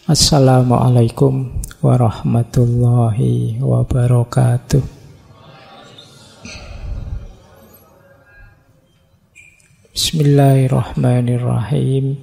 Assalamualaikum warahmatullahi wabarakatuh. Bismillahirrahmanirrahim.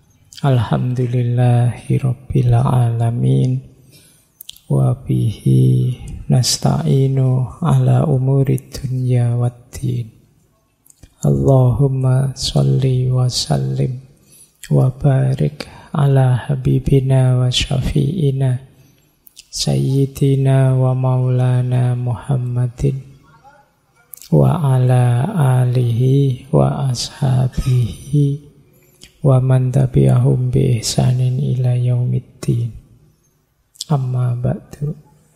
Alhamdulillahirabbil alamin. Wa bihi nasta'inu ala umurid dunya waddin. Allahumma sholli wa sallim wa barik ala habibina wa syafi'ina sayyidina wa maulana Muhammadin wa ala alihi wa ashabihi wa man tabi'ahum bi ihsanin ila yaumiddin. Amma ba'du.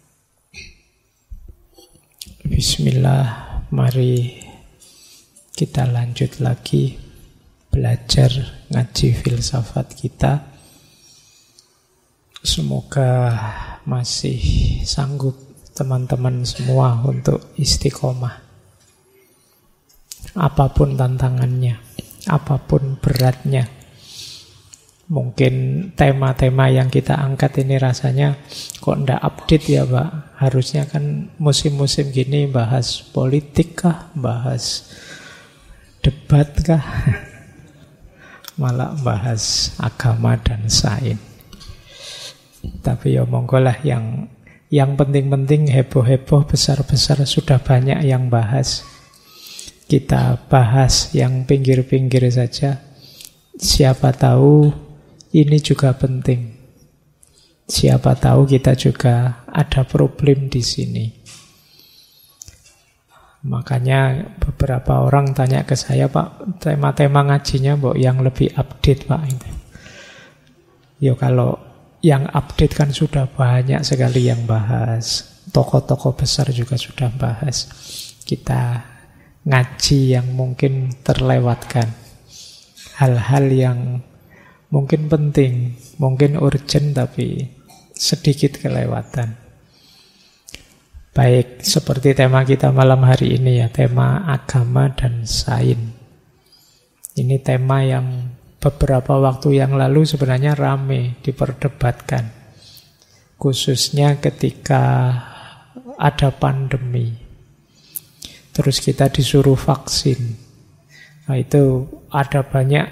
Bismillah, mari kita lanjut lagi belajar ngaji filsafat kita. Semoga masih sanggup teman-teman semua untuk istiqomah. Apapun tantangannya, apapun beratnya. Mungkin tema-tema yang kita angkat ini rasanya kok ndak update ya Pak. Harusnya kan musim-musim gini bahas politik kah, bahas debat kah, malah bahas agama dan sains. Tapi ya monggolah yang penting-penting, heboh-heboh, besar-besar sudah banyak yang bahas. Kita bahas yang pinggir-pinggir saja. Siapa tahu ini juga penting. Siapa tahu kita juga ada problem di sini. Makanya beberapa orang tanya ke saya, Pak, tema-tema ngajinya Mbok yang lebih update Pak. Ya kalau yang update kan sudah banyak sekali yang bahas. Tokoh-tokoh besar juga sudah bahas. Kita ngaji yang mungkin terlewatkan. Hal-hal yang mungkin penting, mungkin urgent tapi sedikit kelewatan. Baik, seperti tema kita malam hari ini ya, tema agama dan sains. Ini tema yang beberapa waktu yang lalu sebenarnya ramai diperdebatkan. Khususnya ketika ada pandemi. Terus kita disuruh vaksin. Nah itu ada banyak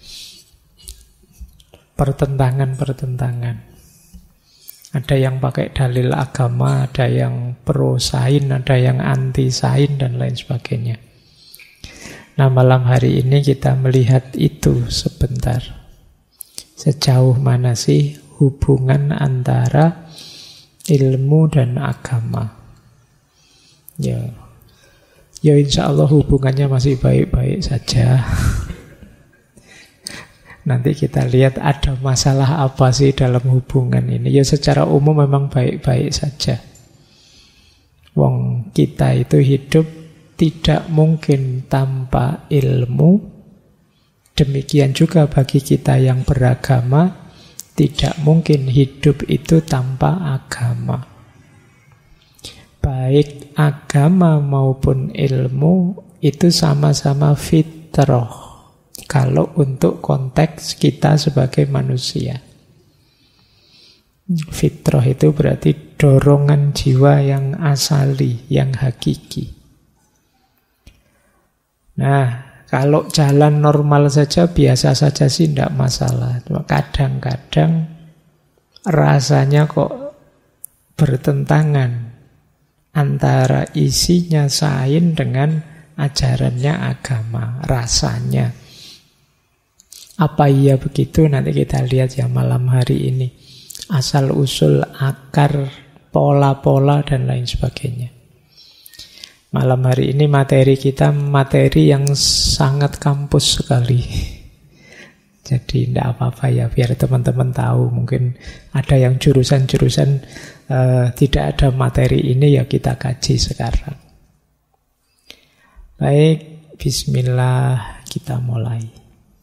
pertentangan-pertentangan. Ada yang pakai dalil agama, ada yang pro sains, ada yang anti sains, dan lain sebagainya. Nah, malam hari ini kita melihat itu sebentar. Sejauh mana sih hubungan antara ilmu dan agama? Ya insya Allah hubungannya masih baik-baik saja. Nanti kita lihat ada masalah apa sih dalam hubungan ini. Ya secara umum memang baik-baik saja. Wong kita itu hidup tidak mungkin tanpa ilmu. Demikian juga bagi kita yang beragama, tidak mungkin hidup itu tanpa agama. Baik agama maupun ilmu itu sama-sama fitrah. Kalau untuk konteks kita sebagai manusia, fitrah itu berarti dorongan jiwa yang asali, yang hakiki. Nah, kalau jalan normal saja, biasa saja sih tidak masalah. Kadang-kadang rasanya kok bertentangan antara isinya sains dengan ajarannya agama. Rasanya. Apa iya begitu? Nanti kita lihat ya malam hari ini. Asal-usul, akar, pola-pola, dan lain sebagainya. Malam hari ini materi kita materi yang sangat kampus sekali. Jadi tidak apa-apa ya, biar teman-teman tahu. Mungkin ada yang jurusan-jurusan tidak ada materi ini, ya kita kaji sekarang. Baik, bismillah, kita mulai.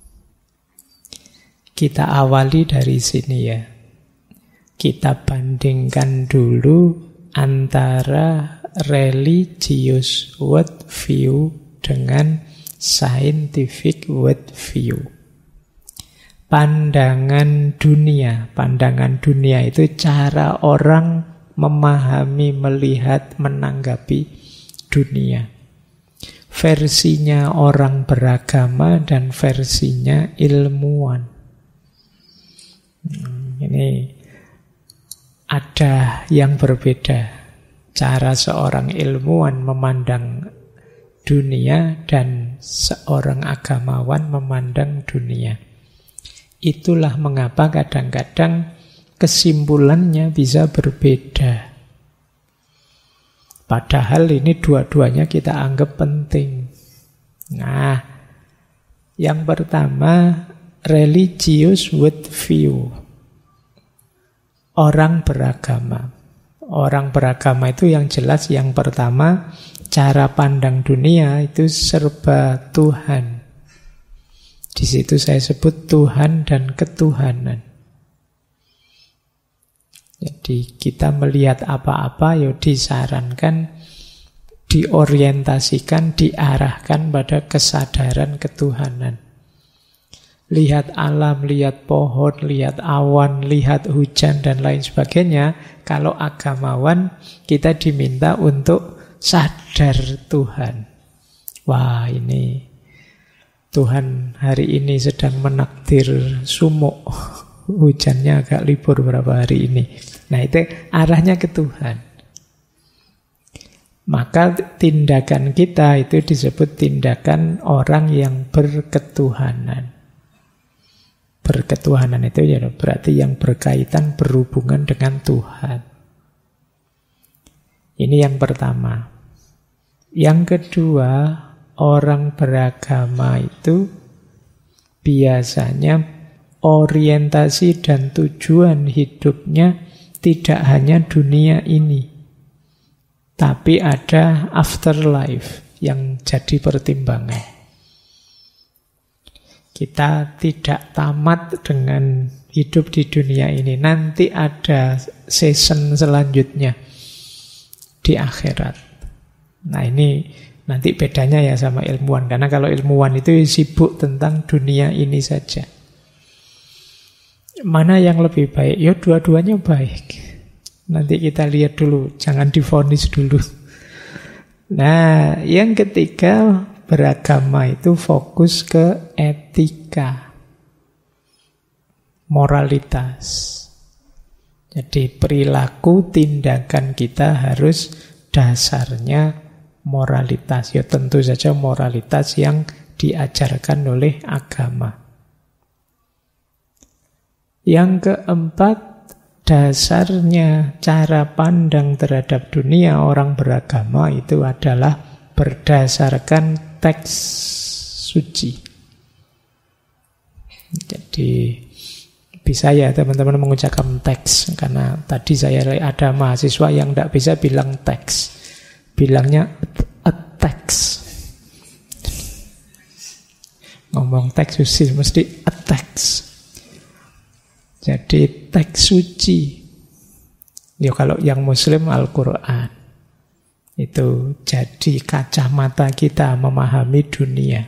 Kita awali dari sini ya. Kita bandingkan dulu antara religious worldview dengan scientific worldview. pandangan dunia. Pandangan dunia itu cara orang memahami, melihat, menanggapi dunia. Versinya orang beragama dan versinya ilmuwan. Ini ada yang berbeda. Cara seorang ilmuwan memandang dunia dan seorang agamawan memandang dunia. Itulah mengapa kadang-kadang kesimpulannya bisa berbeda. Padahal ini dua-duanya kita anggap penting. Nah, yang pertama, religious worldview. Orang beragama. Orang beragama itu yang jelas yang pertama, cara pandang dunia itu serba Tuhan. Di situ saya sebut Tuhan dan ketuhanan. Jadi kita melihat apa-apa, ya disarankan, diorientasikan, diarahkan pada kesadaran ketuhanan. Lihat alam, lihat pohon, lihat awan, lihat hujan, dan lain sebagainya. Kalau agamawan, kita diminta untuk sadar Tuhan. Wah, ini Tuhan hari ini sedang menakdir sumuk. Hujannya agak libur beberapa hari ini. Nah, itu arahnya ke Tuhan. Maka tindakan kita itu disebut tindakan orang yang berketuhanan. Berketuhanan itu ya berarti yang berkaitan, berhubungan dengan Tuhan. Ini yang pertama. Yang kedua, orang beragama itu biasanya orientasi dan tujuan hidupnya tidak hanya dunia ini, tapi ada afterlife yang jadi pertimbangan. Kita tidak tamat dengan hidup di dunia ini. Nanti ada season selanjutnya di akhirat. Nah, ini nanti bedanya ya sama ilmuwan. Karena kalau ilmuwan itu sibuk tentang dunia ini saja. Mana yang lebih baik? Ya dua-duanya baik. Nanti kita lihat dulu, jangan divonis dulu. Nah, yang ketiga, beragama itu fokus ke etika, moralitas. Jadi perilaku tindakan kita harus dasarnya moralitas. Ya tentu saja moralitas yang diajarkan oleh agama. Yang keempat, dasarnya cara pandang terhadap dunia orang beragama itu adalah berdasarkan teks suci. Jadi bisa ya teman-teman mengucapkan teks, karena tadi saya ada mahasiswa yang tidak bisa bilang teks, bilangnya a text. Ngomong teks suci mesti a text. Jadi teks suci. Ya kalau yang Muslim Al-Quran. Itu jadi kacamata kita memahami dunia.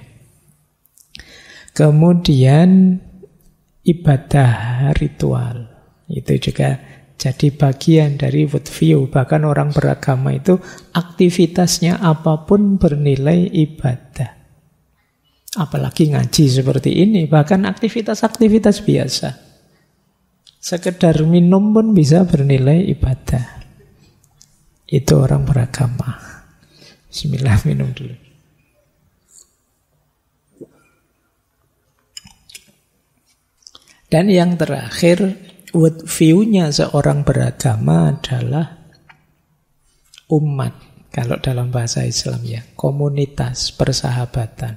Kemudian ibadah ritual. Itu juga jadi bagian dari worldview. Bahkan orang beragama itu aktivitasnya apapun bernilai ibadah. Apalagi ngaji seperti ini. Bahkan aktivitas-aktivitas biasa. Sekedar minum pun bisa bernilai ibadah. Itu orang beragama. Bismillah, minum dulu. Dan yang terakhir, worldview-nya seorang beragama adalah umat. Kalau dalam bahasa Islam ya, komunitas, persahabatan.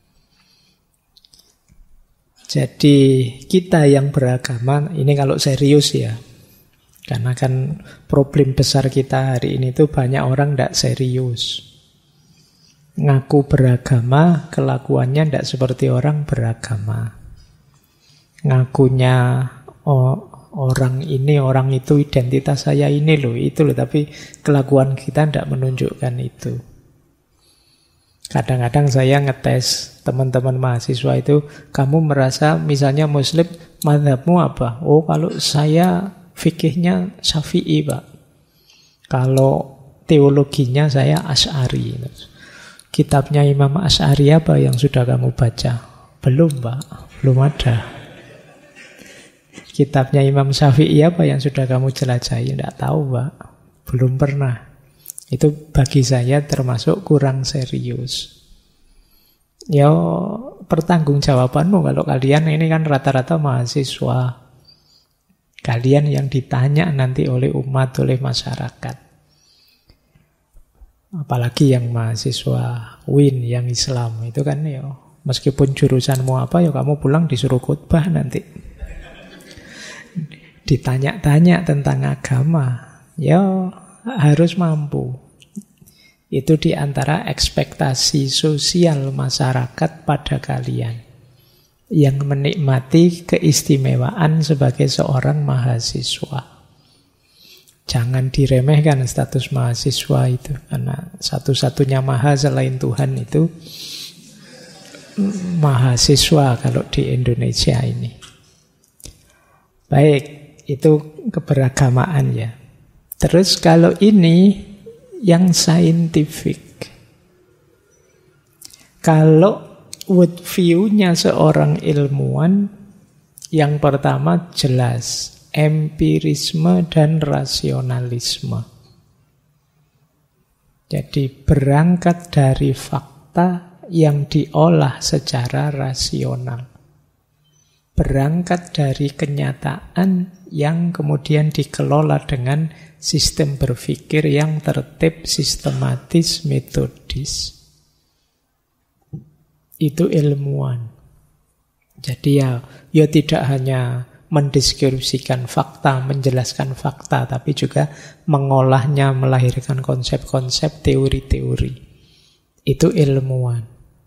Jadi kita yang beragama, ini kalau serius ya, karena kan problem besar kita hari ini itu banyak orang tidak serius. Ngaku beragama, kelakuannya tidak seperti orang beragama. Ngakunya orang ini, orang itu, identitas saya ini loh, itu loh, tapi kelakuan kita tidak menunjukkan itu. Kadang-kadang saya ngetes teman-teman mahasiswa itu, kamu merasa misalnya Muslim, mazhabmu apa? Oh, kalau saya fikihnya Syafi'i, Pak. Kalau teologinya saya Asy'ari. Kitabnya Imam Asy'ari apa yang sudah kamu baca? Belum, Pak. Belum ada. Kitabnya Imam Syafi'i apa yang sudah kamu jelajahi? Tidak tahu, Pak. Belum pernah. Itu bagi saya termasuk kurang serius. Ya, pertanggungjawabanmu kalau kalian ini kan rata-rata mahasiswa. Kalian yang ditanya nanti oleh umat, oleh masyarakat. Apalagi yang mahasiswa UIN, yang Islam. Itu kan ya, meskipun jurusanmu apa, ya kamu pulang disuruh khutbah nanti. Ditanya-tanya tentang agama. Ya, harus mampu. Itu diantara ekspektasi sosial masyarakat pada kalian yang menikmati keistimewaan sebagai seorang mahasiswa. Jangan diremehkan status mahasiswa itu, karena satu-satunya maha selain Tuhan itu mahasiswa kalau di Indonesia ini. Baik, itu keberagamaan ya. Terus kalau ini yang saintifik. Kalau worldview-nya seorang ilmuwan, yang pertama jelas, empirisme dan rasionalisme. Jadi berangkat dari fakta yang diolah secara rasional. Berangkat dari kenyataan yang kemudian dikelola dengan sistem berpikir yang tertib, sistematis, metodis. Itu ilmuwan. Jadi ya tidak hanya mendeskripsikan fakta, menjelaskan fakta, tapi juga mengolahnya, melahirkan konsep-konsep, teori-teori. Itu ilmuwan.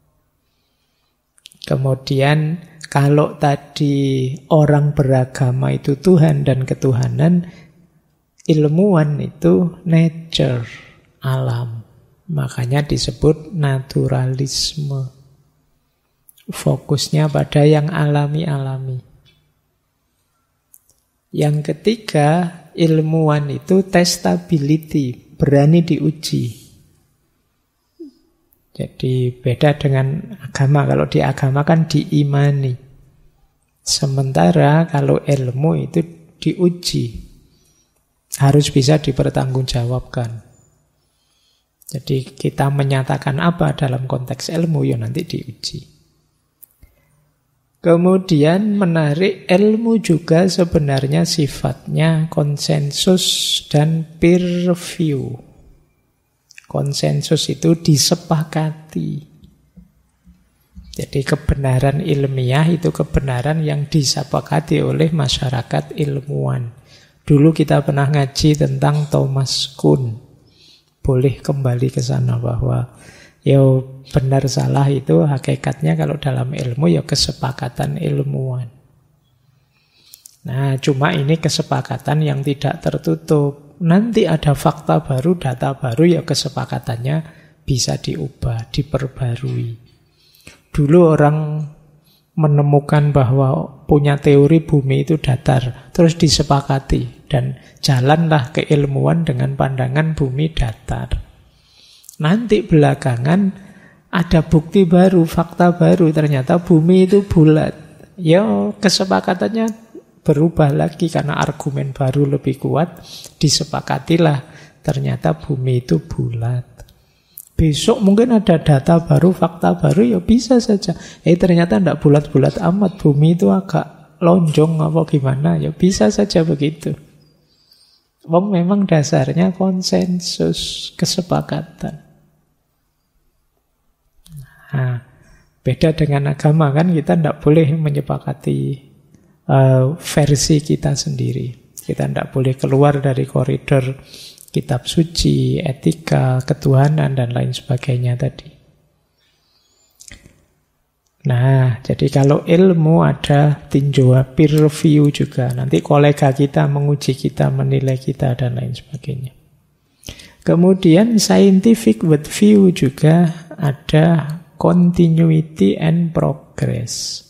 Kemudian kalau tadi orang beragama itu Tuhan dan ketuhanan, ilmuwan itu nature, alam. Makanya disebut naturalisme. Fokusnya pada yang alami-alami. Yang ketiga, ilmuwan itu testability, berani diuji. Jadi beda dengan agama. Kalau di agama kan diimani. Sementara kalau ilmu itu diuji. Harus bisa dipertanggungjawabkan. Jadi kita menyatakan apa dalam konteks ilmu, ya nanti diuji. Kemudian menarik, ilmu juga sebenarnya sifatnya konsensus dan peer review. Konsensus itu disepakati. Jadi kebenaran ilmiah itu kebenaran yang disepakati oleh masyarakat ilmuwan. Dulu kita pernah ngaji tentang Thomas Kuhn. Boleh kembali ke sana bahwa ya benar salah itu hakikatnya kalau dalam ilmu ya kesepakatan ilmuwan. Nah, cuma ini kesepakatan yang tidak tertutup. Nanti ada fakta baru, data baru, ya kesepakatannya bisa diubah, diperbarui. Dulu orang menemukan bahwa punya teori bumi itu datar, terus disepakati, dan jalanlah keilmuan dengan pandangan bumi datar. Nanti belakangan ada bukti baru, fakta baru, ternyata bumi itu bulat. Ya kesepakatannya berubah lagi karena argumen baru lebih kuat, disepakatilah ternyata bumi itu bulat. Besok mungkin ada data baru, fakta baru, ya bisa saja. Ternyata tidak bulat-bulat amat, bumi itu agak lonjong apa gimana, ya bisa saja begitu. Memang dasarnya konsensus, kesepakatan. Nah, beda dengan agama kan, kita tidak boleh menyepakati versi kita sendiri. Kita tidak boleh keluar dari koridor kitab suci, etika, ketuhanan, dan lain sebagainya tadi. Nah, jadi kalau ilmu ada tinjauan peer review juga. Nanti kolega kita menguji kita, menilai kita, dan lain sebagainya. Kemudian scientific worldview juga ada continuity and progress.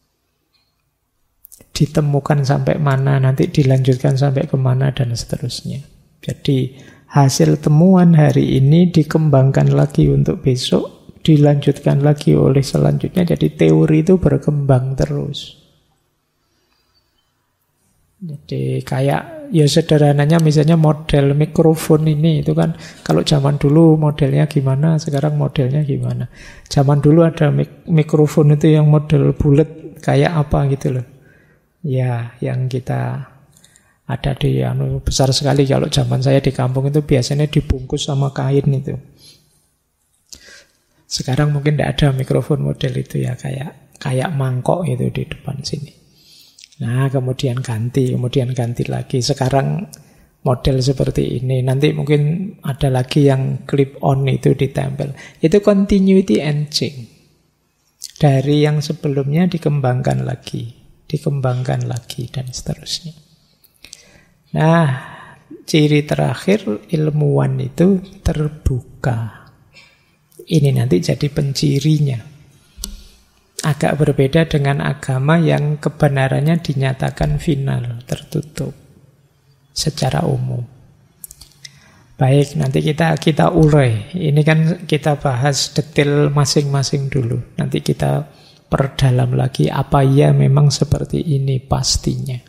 Ditemukan sampai mana, nanti dilanjutkan sampai kemana, dan seterusnya. Jadi hasil temuan hari ini dikembangkan lagi untuk besok, dilanjutkan lagi oleh selanjutnya. Jadi teori itu berkembang terus. Jadi kayak ya sederhananya misalnya model mikrofon ini itu kan kalau zaman dulu modelnya gimana, sekarang modelnya gimana. Zaman dulu ada mikrofon itu yang model bulat kayak apa gitu loh. Ya, yang kita ada di besar sekali. Kalau zaman saya di kampung itu biasanya dibungkus sama kain itu. Sekarang mungkin tidak ada mikrofon model itu ya, kayak mangkok itu di depan sini. Nah, kemudian ganti lagi. Sekarang model seperti ini. Nanti mungkin ada lagi yang clip on itu ditempel. Itu continuity and change. Dari yang sebelumnya dikembangkan lagi, dan seterusnya. Nah, ciri terakhir ilmuwan itu terbuka. Ini nanti jadi pencirinya. Agak berbeda dengan agama yang kebenarannya dinyatakan final, tertutup secara umum. Baik, nanti kita urai. Ini kan kita bahas detail masing-masing dulu. Nanti kita perdalam lagi apa ya memang seperti ini pastinya.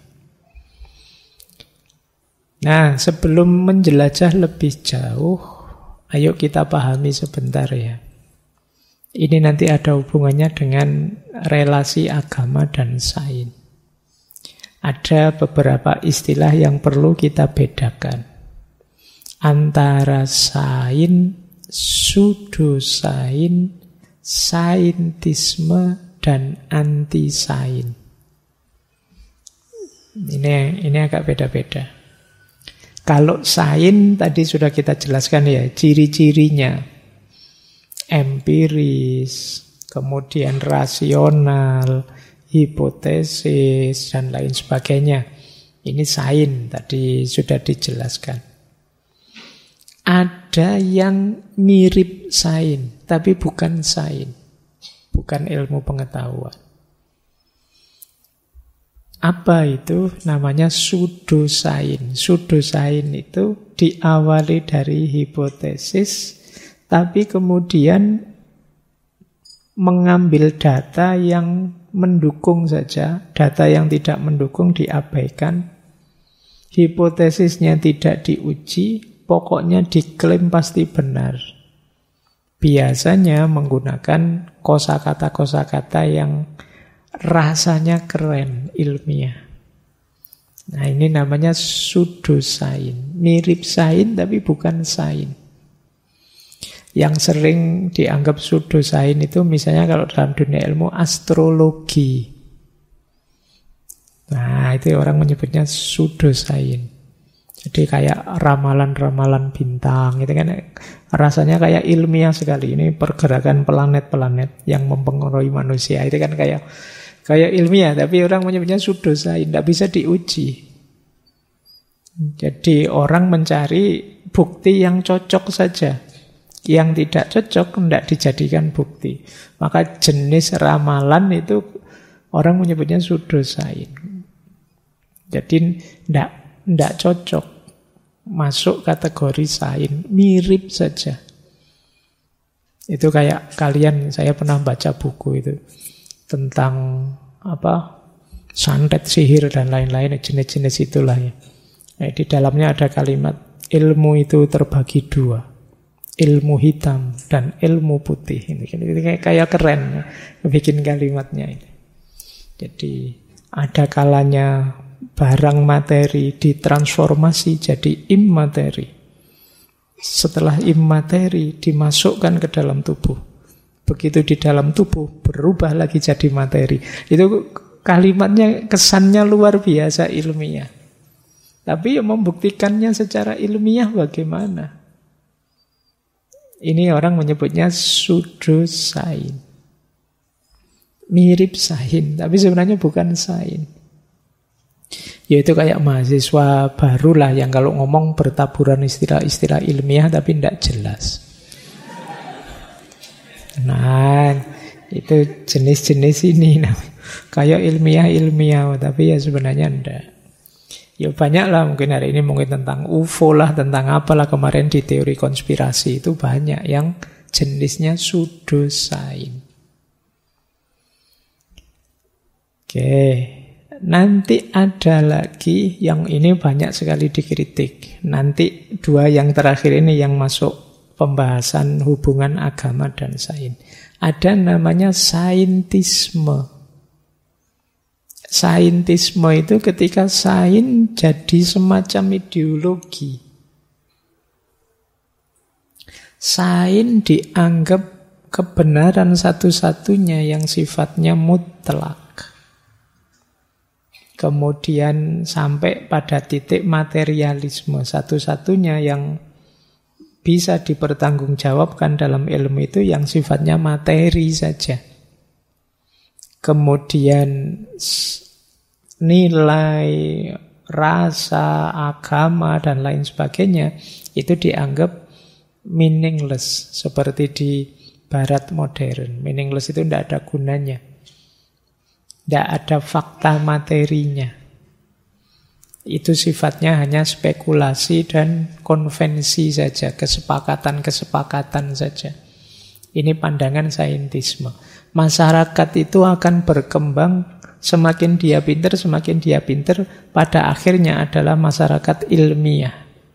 Nah, sebelum menjelajah lebih jauh, ayo kita pahami sebentar ya. Ini nanti ada hubungannya dengan relasi agama dan sains. Ada beberapa istilah yang perlu kita bedakan antara sains, pseudosains, saintisme, dan anti-sains. Ini agak beda-beda. Kalau sains tadi sudah kita jelaskan ya, ciri-cirinya empiris, kemudian rasional, hipotesis, dan lain sebagainya. Ini sains tadi sudah dijelaskan. Ada yang mirip sains, tapi bukan sains, bukan ilmu pengetahuan. Apa itu? Namanya pseudosains. Pseudosains itu diawali dari hipotesis, tapi kemudian mengambil data yang mendukung saja, data yang tidak mendukung diabaikan, hipotesisnya tidak diuji, pokoknya diklaim pasti benar. Biasanya menggunakan kosakata-kosakata yang rasanya keren, ilmiah. Nah, ini namanya pseudosains, mirip sains tapi bukan sains. Yang sering dianggap pseudosains itu misalnya kalau dalam dunia ilmu astrologi. Nah, itu orang menyebutnya pseudosains. Jadi kayak ramalan-ramalan bintang, itu kan rasanya kayak ilmiah sekali. Ini pergerakan planet-planet yang mempengaruhi manusia. Itu kan kayak ilmiah, tapi orang menyebutnya pseudosains, tidak bisa diuji. Jadi orang mencari bukti yang cocok saja. Yang tidak cocok tidak dijadikan bukti. Maka jenis ramalan itu orang menyebutnya pseudosains. Jadi tidak cocok masuk kategori sains, mirip saja. Itu kayak kalian, saya pernah baca buku itu tentang santet, sihir dan lain-lain, jenis-jenis itulah ya. Nah, di dalamnya ada kalimat ilmu itu terbagi dua. Ilmu hitam dan ilmu putih. Ini kayak keren bikin kalimatnya ini. Jadi ada kalanya barang materi ditransformasi jadi immateri. Setelah immateri dimasukkan ke dalam tubuh. Begitu di dalam tubuh berubah lagi jadi materi. Itu kalimatnya kesannya luar biasa ilmiah. Tapi yang membuktikannya secara ilmiah bagaimana? Ini orang menyebutnya pseudosains. Mirip sains, tapi sebenarnya bukan sains. Yaitu kayak mahasiswa barulah yang kalau ngomong bertaburan istilah-istilah ilmiah tapi tidak jelas. Nah, itu jenis-jenis ini. Kayak ilmiah, tapi ya sebenarnya enggak. Ya banyak lah, mungkin hari ini mungkin tentang UFO lah, tentang apalah. Kemarin di teori konspirasi itu banyak yang jenisnya pseudosains. Oke, nanti ada lagi yang ini banyak sekali dikritik. Nanti dua yang terakhir ini yang masuk pembahasan hubungan agama dan sains. Ada namanya saintisme. Saintisme itu ketika sains jadi semacam ideologi. Sains dianggap kebenaran satu-satunya yang sifatnya mutlak. Kemudian sampai pada titik materialisme. Satu-satunya yang bisa dipertanggungjawabkan dalam ilmu itu yang sifatnya materi saja. Kemudian nilai, rasa, agama, dan lain sebagainya itu dianggap meaningless. Seperti di barat modern. Meaningless itu tidak ada gunanya. Tidak ada fakta materinya. Itu sifatnya hanya spekulasi dan konvensi saja, kesepakatan-kesepakatan saja. Ini pandangan saintisme. Masyarakat itu akan berkembang, semakin dia pinter, pada akhirnya adalah masyarakat ilmiah.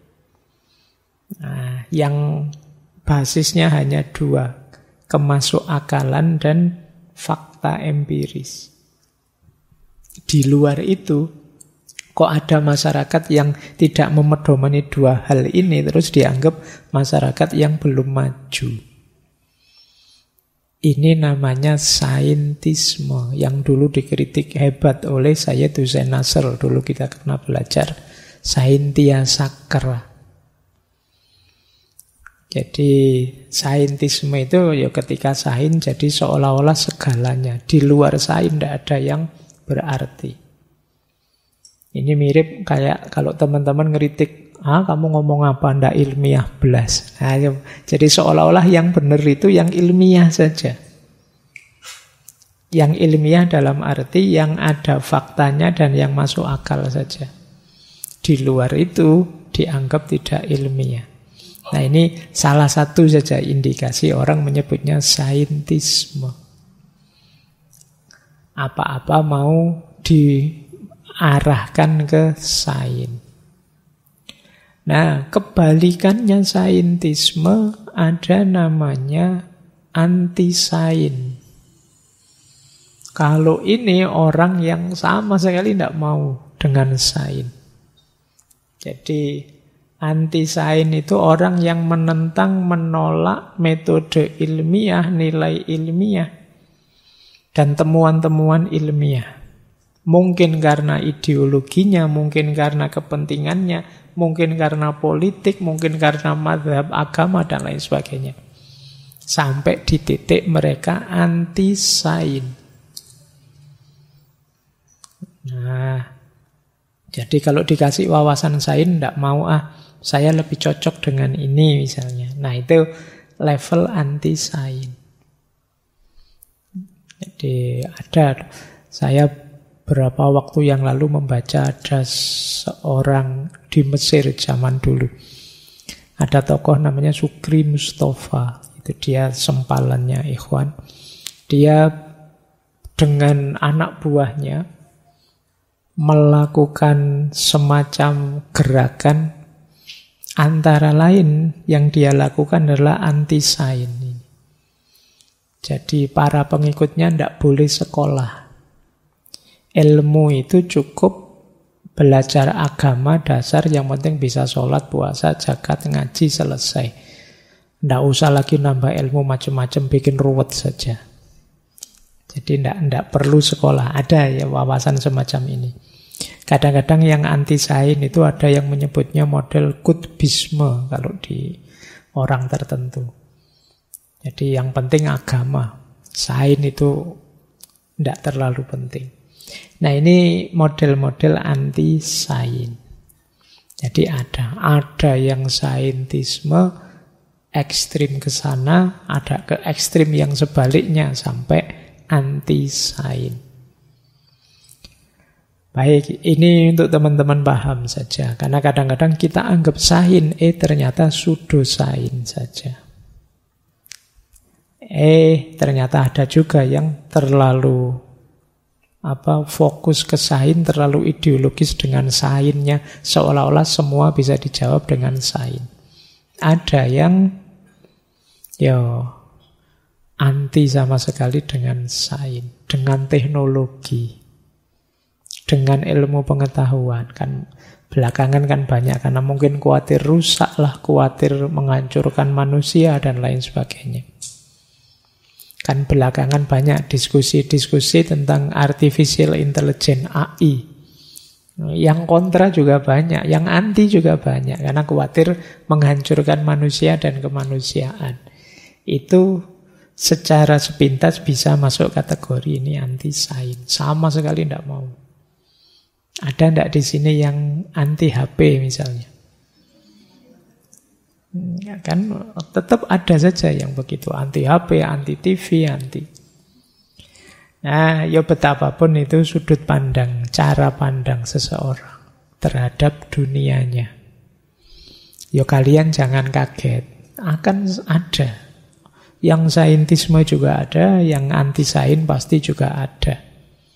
Nah, yang basisnya hanya dua, kemasuk akalan dan fakta empiris. Di luar itu, kok ada masyarakat yang tidak memedomani dua hal ini, terus dianggap masyarakat yang belum maju. Ini namanya saintisme, yang dulu dikritik hebat oleh Sayyid Hussein Nasr. Dulu kita pernah belajar Saintia Sakra. Jadi saintisme itu ya ketika sains jadi seolah-olah segalanya. Di luar sains tidak ada yang berarti. Ini mirip kayak kalau teman-teman ngeritik, kamu ngomong apa, ndak ilmiah belas. Nah, jadi seolah-olah yang benar itu yang ilmiah saja. Yang ilmiah dalam arti yang ada faktanya dan yang masuk akal saja. Di luar itu dianggap tidak ilmiah. Nah, ini salah satu saja indikasi orang menyebutnya saintisme. Apa-apa mau diarahkan ke sains. Nah, kebalikannya saintisme ada namanya anti-sains. Kalau ini orang yang sama sekali tidak mau dengan sains. Jadi anti-sains itu orang yang menentang, menolak metode ilmiah, nilai ilmiah, dan temuan-temuan ilmiah. Mungkin karena ideologinya, mungkin karena kepentingannya, mungkin karena politik, mungkin karena mazhab agama, dan lain sebagainya. Sampai di titik mereka anti-sains. Nah, jadi kalau dikasih wawasan sains, tidak mau, saya lebih cocok dengan ini misalnya. Nah, itu level anti-sains. Jadi saya beberapa waktu yang lalu membaca ada seorang di Mesir zaman dulu. Ada tokoh namanya Sukri Mustafa. Itu dia sempalannya Ikhwan. Dia dengan anak buahnya melakukan semacam gerakan, antara lain yang dia lakukan adalah anti-sains. Jadi para pengikutnya tidak boleh sekolah. Ilmu itu cukup belajar agama dasar, yang penting bisa sholat, puasa, zakat, ngaji, selesai. Tidak usah lagi nambah ilmu macam-macam, bikin ruwet saja. Jadi tidak perlu sekolah. Ada ya wawasan semacam ini. Kadang-kadang yang anti-sains itu ada yang menyebutnya model kutbisme kalau di orang tertentu. Jadi yang penting agama. Sains itu tidak terlalu penting. Nah, ini model-model anti-sains. Jadi ada yang saintisme ekstrim ke sana, ada ke ekstrim yang sebaliknya sampai anti-sains. Baik, ini untuk teman-teman paham saja. Karena kadang-kadang kita anggap sains, ternyata pseudosains saja. Ternyata ada juga yang terlalu fokus ke sains, terlalu ideologis dengan sainsnya, seolah-olah semua bisa dijawab dengan sains. Ada yang anti sama sekali dengan sains, dengan teknologi, dengan ilmu pengetahuan. Kan belakangan kan banyak, karena mungkin khawatir rusak lah, khawatir menghancurkan manusia dan lain sebagainya. Kan belakangan banyak diskusi-diskusi tentang artificial intelligence, AI. Yang kontra juga banyak, yang anti juga banyak, karena khawatir menghancurkan manusia dan kemanusiaan. Itu secara sepintas bisa masuk kategori ini anti-sains. Sama sekali tidak mau. Ada enggak di sini yang anti HP misalnya? Ya kan tetap ada saja yang begitu, anti HP, anti TV, anti. Nah, betapapun itu sudut pandang, cara pandang seseorang terhadap dunianya. Kalian jangan kaget, akan ada. Yang saintisme juga ada, yang anti sains pasti juga ada.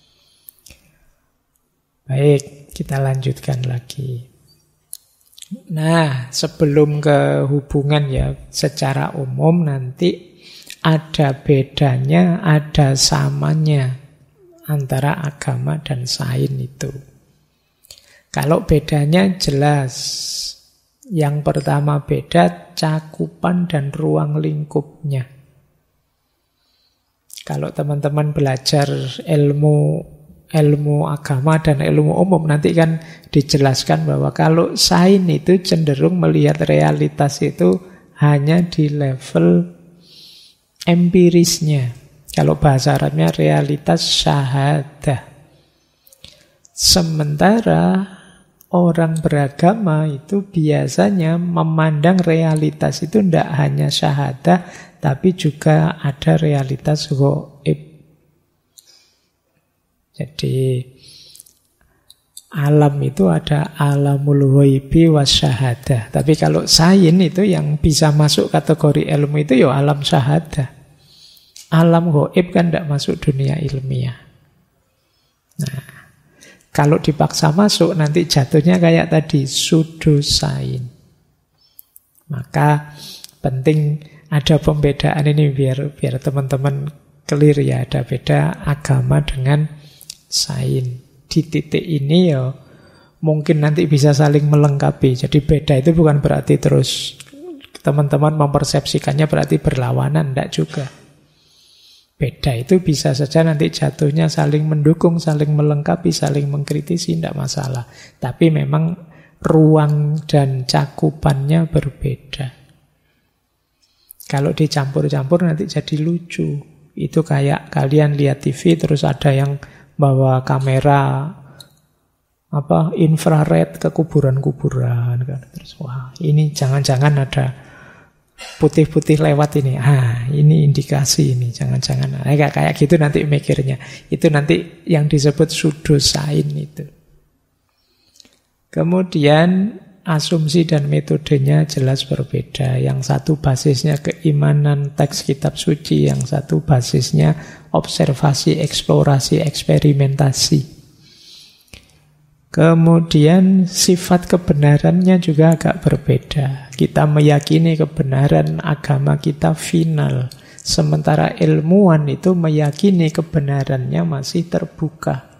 Baik, kita lanjutkan lagi. Nah, sebelum ke hubungan secara umum nanti ada bedanya, ada samanya antara agama dan sains itu. Kalau bedanya jelas. Yang pertama beda cakupan dan ruang lingkupnya. Kalau teman-teman belajar ilmu agama dan ilmu umum nanti kan dijelaskan bahwa kalau sains itu cenderung melihat realitas itu hanya di level empirisnya. Kalau bahasa Arabnya realitas syahadah. Sementara orang beragama itu biasanya memandang realitas itu tidak hanya syahadah, tapi juga ada realitas ghaib. Jadi alam itu ada alamul ghaibi wasyahadah. Tapi kalau sains itu yang bisa masuk kategori ilmu itu alam syahadah. Alam ghaib kan tidak masuk dunia ilmiah. Nah, kalau dipaksa masuk nanti jatuhnya kayak tadi pseudosains. Maka penting ada pembedaan ini biar teman-teman clear ya, ada beda agama dengan sains. Di titik ini mungkin nanti bisa saling melengkapi. Jadi beda itu bukan berarti terus teman-teman mempersepsikannya berarti berlawanan, tidak juga. Beda itu bisa saja nanti jatuhnya saling mendukung, saling melengkapi, saling mengkritisi, tidak masalah. Tapi memang ruang dan cakupannya berbeda. Kalau dicampur-campur nanti jadi lucu. Itu kayak kalian lihat TV terus ada yang bawa kamera infrared ke kuburan-kuburan kan. Terus ini jangan-jangan ada putih-putih lewat ini. Ini indikasi ini, jangan-jangan. Kayak gitu nanti mikirnya. Itu nanti yang disebut pseudosains itu. Kemudian asumsi dan metodenya jelas berbeda. Yang satu basisnya keimanan teks kitab suci, yang satu basisnya observasi, eksplorasi, eksperimentasi. Kemudian sifat kebenarannya juga agak berbeda. Kita meyakini kebenaran agama kita final. Sementara ilmuwan itu meyakini kebenarannya masih terbuka.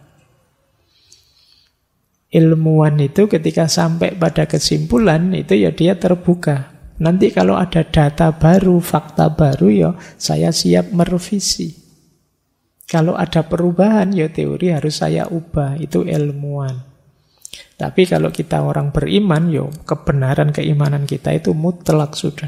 Ilmuwan itu ketika sampai pada kesimpulan itu dia terbuka. Nanti kalau ada data baru, fakta baru saya siap merevisi. Kalau ada perubahan teori harus saya ubah. Itu ilmuwan. Tapi kalau kita orang beriman, kebenaran keimanan kita itu mutlak sudah.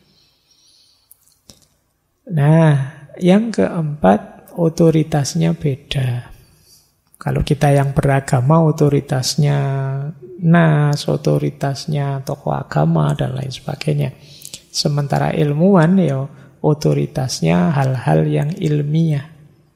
Nah, yang keempat, otoritasnya beda. Kalau kita yang beragama, otoritasnya nas, otoritasnya tokoh agama, dan lain sebagainya. Sementara ilmuwan ya otoritasnya hal-hal yang ilmiah.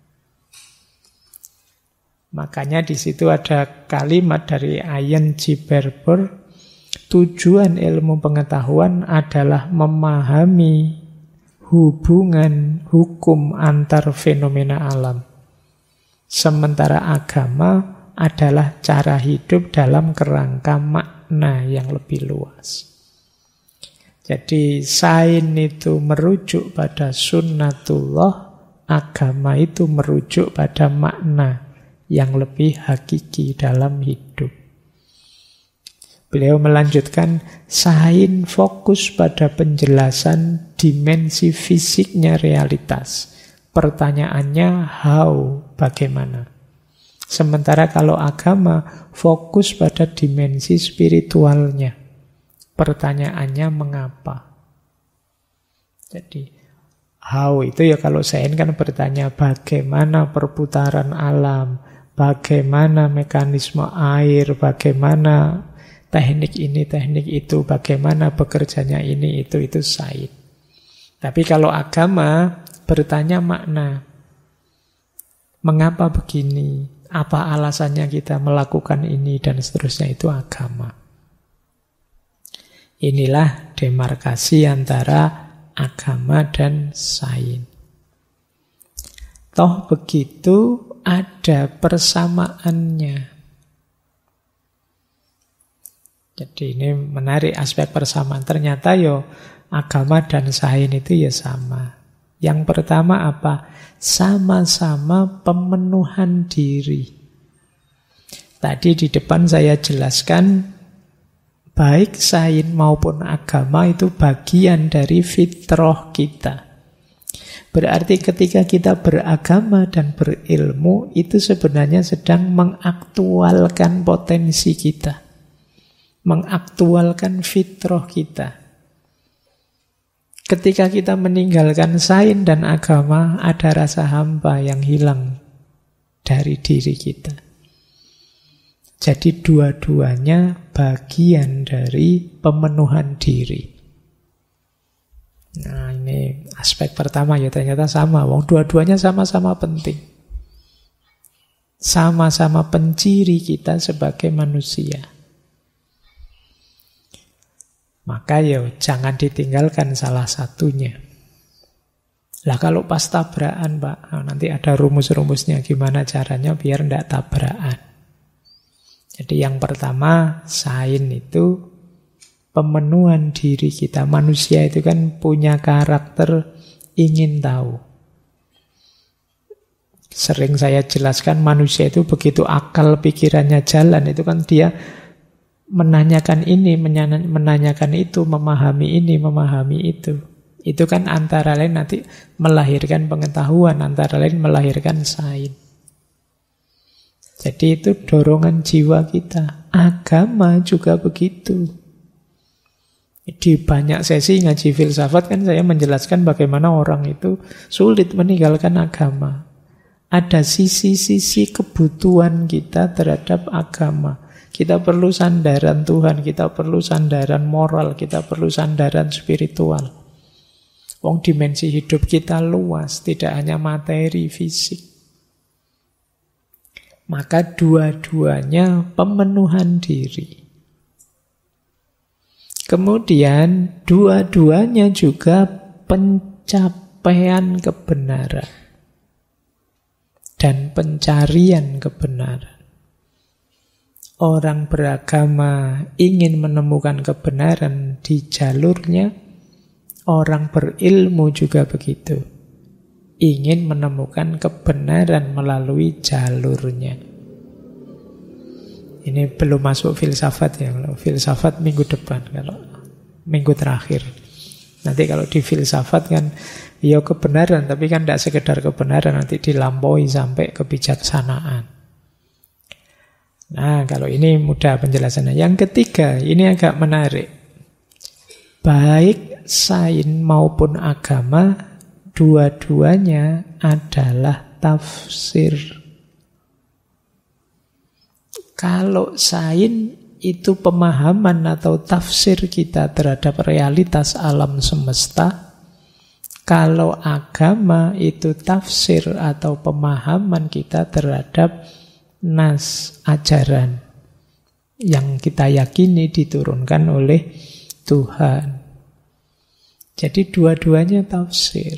Makanya di situ ada kalimat dari Ian G. Barbour, tujuan ilmu pengetahuan adalah memahami hubungan hukum antar fenomena alam. Sementara agama adalah cara hidup dalam kerangka makna yang lebih luas. Jadi sains itu merujuk pada sunnatullah, agama itu merujuk pada makna yang lebih hakiki dalam hidup. Beliau melanjutkan, sains fokus pada penjelasan dimensi fisiknya realitas. Pertanyaannya how, bagaimana. Sementara kalau agama fokus pada dimensi spiritualnya. Pertanyaannya mengapa. Jadi how itu ya kalau sains kan bertanya bagaimana perputaran alam, bagaimana mekanisme air, bagaimana teknik ini, teknik itu, bagaimana bekerjanya ini, itu sains. Tapi kalau agama bertanya makna. Mengapa begini? Apa alasannya kita melakukan ini? Dan seterusnya, itu agama. Inilah demarkasi antara agama dan sains. Toh begitu ada persamaannya. Jadi ini menarik aspek persamaan. Ternyata agama dan sains itu ya sama. Yang pertama apa? Sama-sama pemenuhan diri. Tadi di depan saya jelaskan, baik sains maupun agama itu bagian dari fitrah kita. Berarti ketika kita beragama dan berilmu, itu sebenarnya sedang mengaktualkan potensi kita. Mengaktualkan fitrah kita. Ketika kita meninggalkan sains dan agama, ada rasa hampa yang hilang dari diri kita. Jadi dua-duanya bagian dari pemenuhan diri. Nah ini aspek pertama ya, ternyata sama. Dua-duanya sama-sama penting. Sama-sama penciri kita sebagai manusia. Maka jangan ditinggalkan salah satunya. Lah kalau pas tabrakan Pak, nanti ada rumus-rumusnya gimana caranya biar tidak tabrakan. Jadi yang pertama, sains itu pemenuhan diri kita. Manusia itu kan punya karakter ingin tahu. Sering saya jelaskan manusia itu begitu akal pikirannya jalan, itu kan dia menanyakan ini, menanyakan itu, memahami ini, memahami itu. Itu kan antara lain nanti melahirkan pengetahuan, antara lain melahirkan sains. Jadi itu dorongan jiwa kita. Agama juga begitu. Di banyak sesi ngaji filsafat kan saya menjelaskan bagaimana orang itu sulit meninggalkan agama. Ada sisi-sisi kebutuhan kita terhadap agama. Kita perlu sandaran Tuhan, kita perlu sandaran moral, kita perlu sandaran spiritual. Dimensi hidup kita luas, tidak hanya materi, fisik. Maka dua-duanya pemenuhan diri. Kemudian dua-duanya juga pencapaian kebenaran dan pencarian kebenaran. Orang beragama ingin menemukan kebenaran di jalurnya, orang berilmu juga begitu. Ingin menemukan kebenaran melalui jalurnya. Ini belum masuk filsafat ya. Kalau filsafat minggu depan, kalau minggu terakhir. Nanti kalau di filsafat kan kebenaran, tapi kan tidak sekedar kebenaran, nanti dilampaui sampai kebijaksanaan. Nah, kalau ini mudah penjelasannya. Yang ketiga, ini agak menarik. Baik sains maupun agama, dua-duanya adalah tafsir. Kalau sains itu pemahaman atau tafsir kita terhadap realitas alam semesta. Kalau agama itu tafsir atau pemahaman kita terhadap nas, ajaran yang kita yakini diturunkan oleh Tuhan. Jadi dua-duanya tafsir.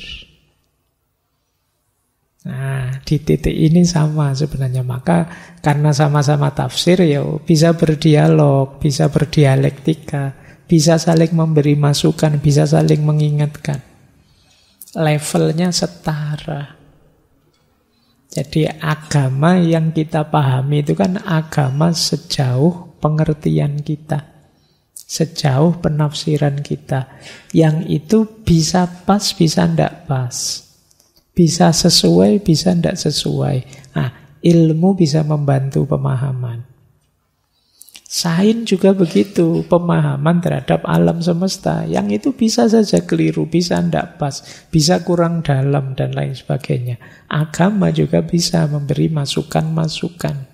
Nah, di titik ini sama sebenarnya. Maka karena sama-sama tafsir, ya bisa berdialog, bisa berdialektika, bisa saling memberi masukan, bisa saling mengingatkan. Levelnya setara. Jadi agama yang kita pahami itu kan agama sejauh pengertian kita, sejauh penafsiran kita. Yang itu bisa pas, bisa ndak pas. Bisa sesuai, bisa ndak sesuai. Nah, ilmu bisa membantu pemahaman. Sains juga begitu, pemahaman terhadap alam semesta. Yang itu bisa saja keliru, bisa ndak pas, bisa kurang dalam, dan lain sebagainya. Agama juga bisa memberi masukan-masukan.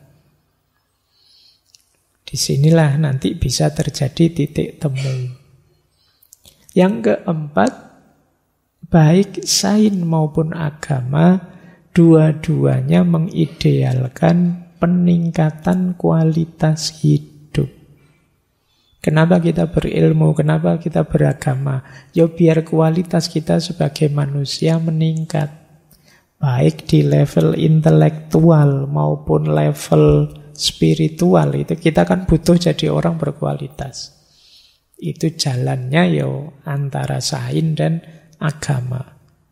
Disinilah nanti bisa terjadi titik temu. Yang keempat, baik sains maupun agama, dua-duanya mengidealkan peningkatan kualitas hidup. Kenapa kita berilmu? Kenapa kita beragama? Ya biar kualitas kita sebagai manusia meningkat. Baik di level intelektual maupun level spiritual. Itu kita kan butuh jadi orang berkualitas. Itu jalannya ya antara sains dan agama.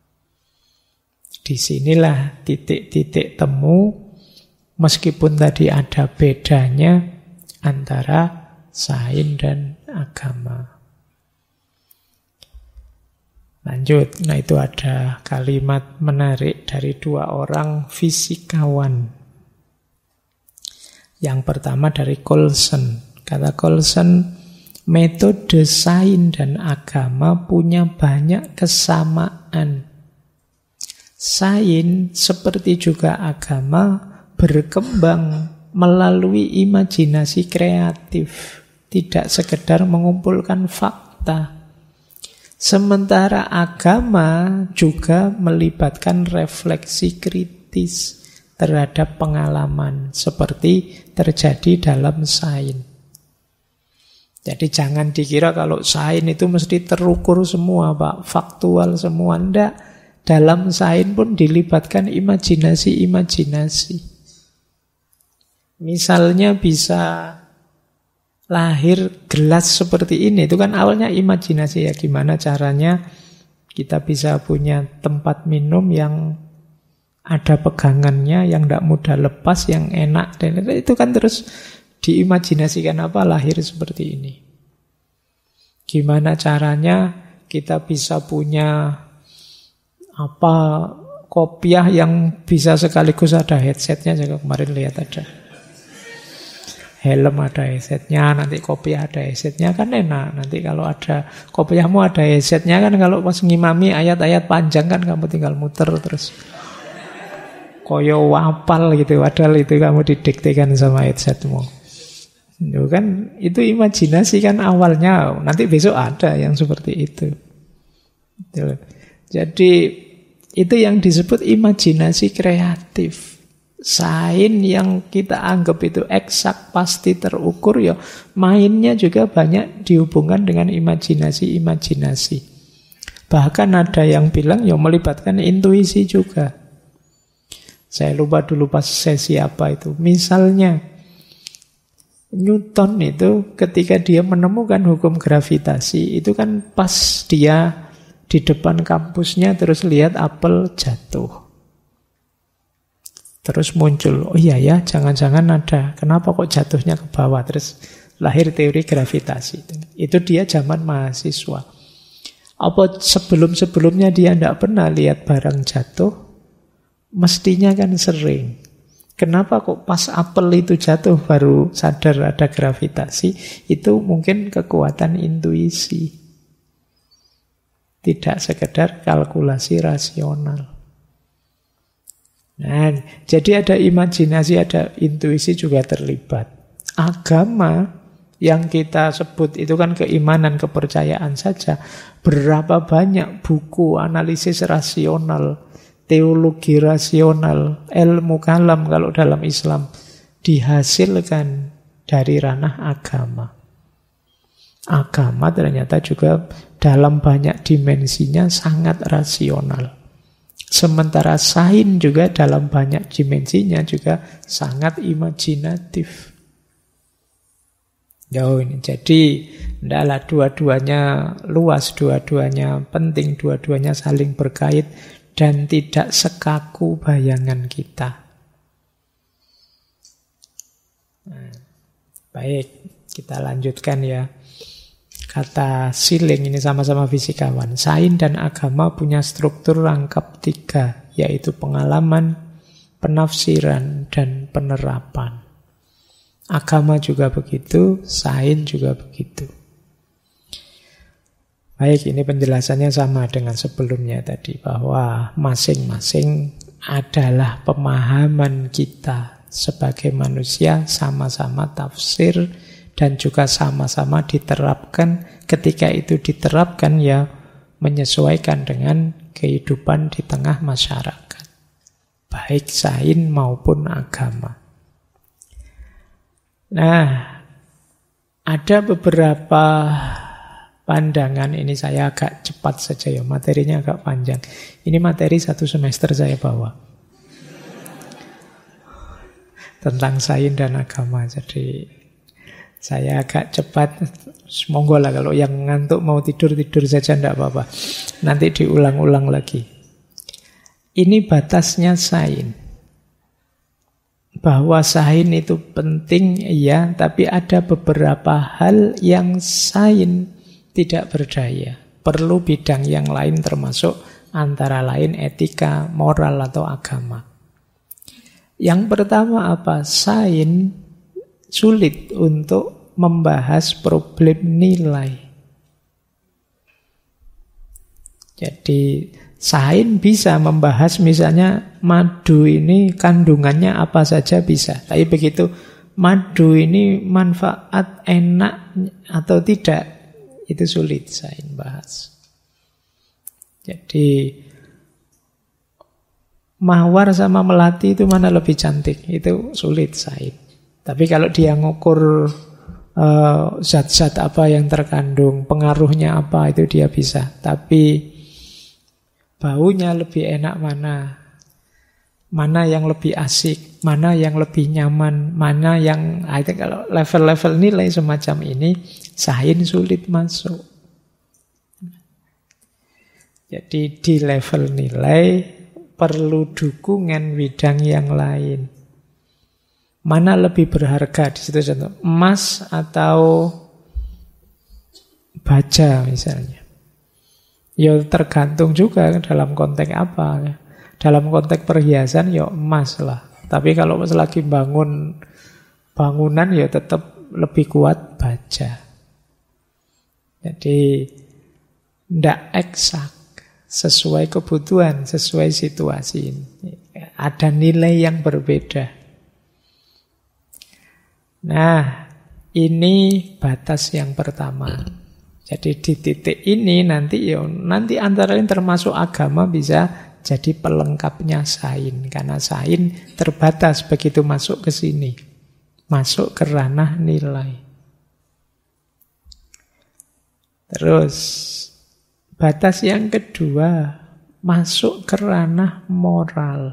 Disinilah titik-titik temu. Meskipun tadi ada bedanya antara sains dan agama. Lanjut. Nah, itu ada kalimat menarik dari dua orang fisikawan. Yang pertama dari Coulson. Kata Coulson, metode sains dan agama punya banyak kesamaan. Sains seperti juga agama berkembang melalui imajinasi kreatif, tidak sekedar mengumpulkan fakta. Sementara agama juga melibatkan refleksi kritis terhadap pengalaman, seperti terjadi dalam sains. Jadi jangan dikira kalau sains itu mesti terukur semua, Pak, faktual semua. Enggak. Dalam sains pun dilibatkan imajinasi-imajinasi. Misalnya bisa lahir gelas seperti ini, itu kan awalnya imajinasi ya, gimana caranya kita bisa punya tempat minum yang ada pegangannya, yang tidak mudah lepas, yang enak, dan itu kan terus diimajinasikan apa lahir seperti ini. Gimana caranya kita bisa punya apa kopiah yang bisa sekaligus ada headsetnya, juga kemarin lihat ada. Helm ada headsetnya, nanti kopiah ada headsetnya, kan enak. Nanti kalau ada kopiahmu ada headsetnya kan, kalau pas ngimami ayat-ayat panjang kan kamu tinggal muter terus koyo wapal gitu, padahal itu kamu didiktekan sama headsetmu. Itu kan, itu imajinasi kan awalnya. Nanti besok ada yang seperti itu. Jadi itu yang disebut imajinasi kreatif. Sains yang kita anggap itu eksak, pasti terukur, ya mainnya juga banyak dihubungkan dengan imajinasi-imajinasi. Bahkan ada yang bilang ya melibatkan intuisi juga. Saya lupa dulu pas sesi apa itu. Misalnya Newton itu ketika dia menemukan hukum gravitasi, itu kan pas dia di depan kampusnya terus lihat apel jatuh. Terus muncul, oh iya ya, jangan-jangan ada. Kenapa kok jatuhnya ke bawah? Terus lahir teori gravitasi. Itu dia zaman mahasiswa. Apa sebelum-sebelumnya dia tidak pernah lihat barang jatuh? Mestinya kan sering. Kenapa kok pas apel itu jatuh baru sadar ada gravitasi? Itu mungkin kekuatan intuisi. Tidak sekedar kalkulasi rasional. Nah, jadi ada imajinasi, ada intuisi juga terlibat. Agama Yang kita sebut itu kan keimanan, kepercayaan saja. Berapa banyak buku analisis rasional, teologi rasional, ilmu kalam kalau dalam Islam dihasilkan dari ranah agama. Agama ternyata juga dalam banyak dimensinya sangat rasional. Sementara sains juga dalam banyak dimensinya juga sangat imajinatif. Ini jadi hendaklah dua-duanya luas, dua-duanya penting, dua-duanya saling berkait dan tidak sekaku bayangan kita. Baik, kita lanjutkan ya. Kata Schilling ini sama-sama fisikawan. Sains dan agama punya struktur rangkap 3, yaitu pengalaman, penafsiran, dan penerapan. Agama juga begitu, sains juga begitu. Baik, ini penjelasannya sama dengan sebelumnya tadi, bahwa masing-masing adalah pemahaman kita sebagai manusia, sama-sama tafsir dan juga sama-sama diterapkan. Ketika itu diterapkan ya menyesuaikan dengan kehidupan di tengah masyarakat, baik sains maupun agama. Nah, ada beberapa pandangan, ini saya agak cepat saja ya, materinya agak panjang. Ini materi 1 semester saya bawa tentang sains dan agama, jadi saya agak cepat. Monggo lah kalau yang ngantuk mau tidur-tidur saja tidak apa-apa, nanti diulang-ulang lagi. Ini batasnya sains. Bahwa sains itu penting, iya, tapi ada beberapa hal yang sains tidak berdaya. Perlu bidang yang lain termasuk antara lain etika, moral, atau agama. Yang pertama apa? Sains sulit untuk membahas problem nilai. Jadi sains bisa membahas misalnya madu ini kandungannya apa saja bisa. Tapi begitu madu ini manfaat enak atau tidak, itu sulit sains bahas. Jadi mawar sama melati itu mana lebih cantik, itu sulit sains. Tapi kalau dia ngukur zat-zat apa yang terkandung, pengaruhnya apa, itu dia bisa. Tapi baunya lebih enak mana yang lebih asik, mana yang lebih nyaman, mana yang kalau level-level nilai semacam ini sains sulit masuk. Jadi di level nilai perlu dukungan bidang yang lain. Mana lebih berharga di situ, contoh emas atau baja misalnya. Ya tergantung juga dalam konteks apa. Dalam konteks perhiasan ya emas lah. Tapi kalau lagi bangun bangunan ya tetap lebih kuat baja. Jadi tidak eksak, sesuai kebutuhan, sesuai situasi. Ada nilai yang berbeda. Nah, ini batas yang pertama. Jadi di titik ini nanti antara lain termasuk agama bisa jadi pelengkapnya sains, karena sains terbatas begitu masuk ke sini, masuk ke ranah nilai. Terus batas yang kedua masuk ke ranah moral.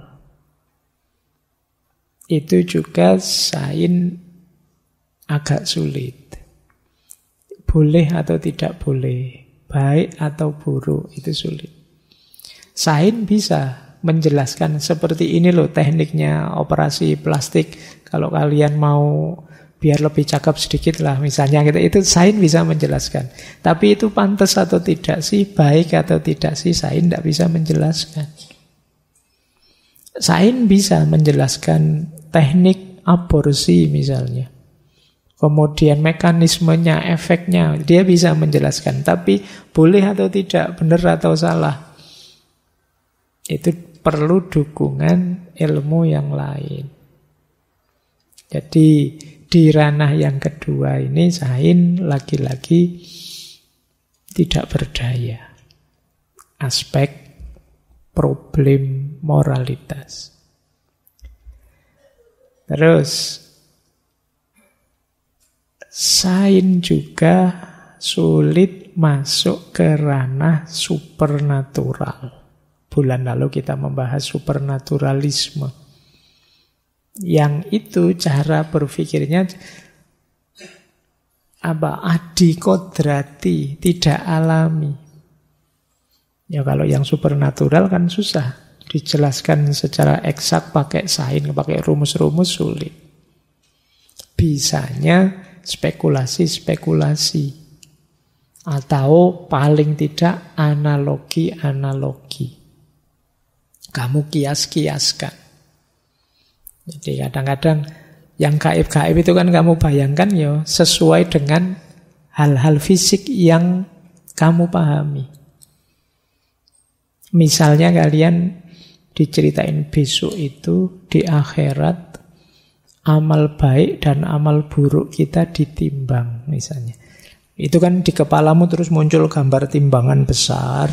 Itu juga sains agak sulit. Boleh atau tidak boleh, baik atau buruk, itu sulit. Sains bisa menjelaskan seperti ini loh tekniknya operasi plastik. Kalau kalian mau biar lebih cakep sedikit lah misalnya gitu, itu sains bisa menjelaskan. Tapi itu pantas atau tidak sih, baik atau tidak sih, sains tidak bisa menjelaskan. Sains bisa menjelaskan teknik aborsi misalnya. Kemudian mekanismenya, efeknya, dia bisa menjelaskan. Tapi boleh atau tidak, benar atau salah, itu perlu dukungan ilmu yang lain. Jadi Di ranah yang kedua ini sains lagi-lagi tidak berdaya. Aspek problem moralitas. Terus sains juga sulit masuk ke ranah supernatural. Bulan lalu kita membahas supernaturalisme. Yang itu cara berpikirnya adikodrati, tidak alami. Ya kalau yang supernatural kan susah dijelaskan secara eksak pakai sains, pakai rumus-rumus sulit. Bisanya spekulasi-spekulasi atau paling tidak analogi-analogi. Kamu kias-kiaskan. Jadi kadang-kadang yang gaib-gaib itu kan kamu bayangkan ya sesuai dengan hal-hal fisik yang kamu pahami. Misalnya kalian diceritain besok itu di akhirat amal baik dan amal buruk kita ditimbang misalnya. Itu kan di kepalamu terus muncul gambar timbangan besar.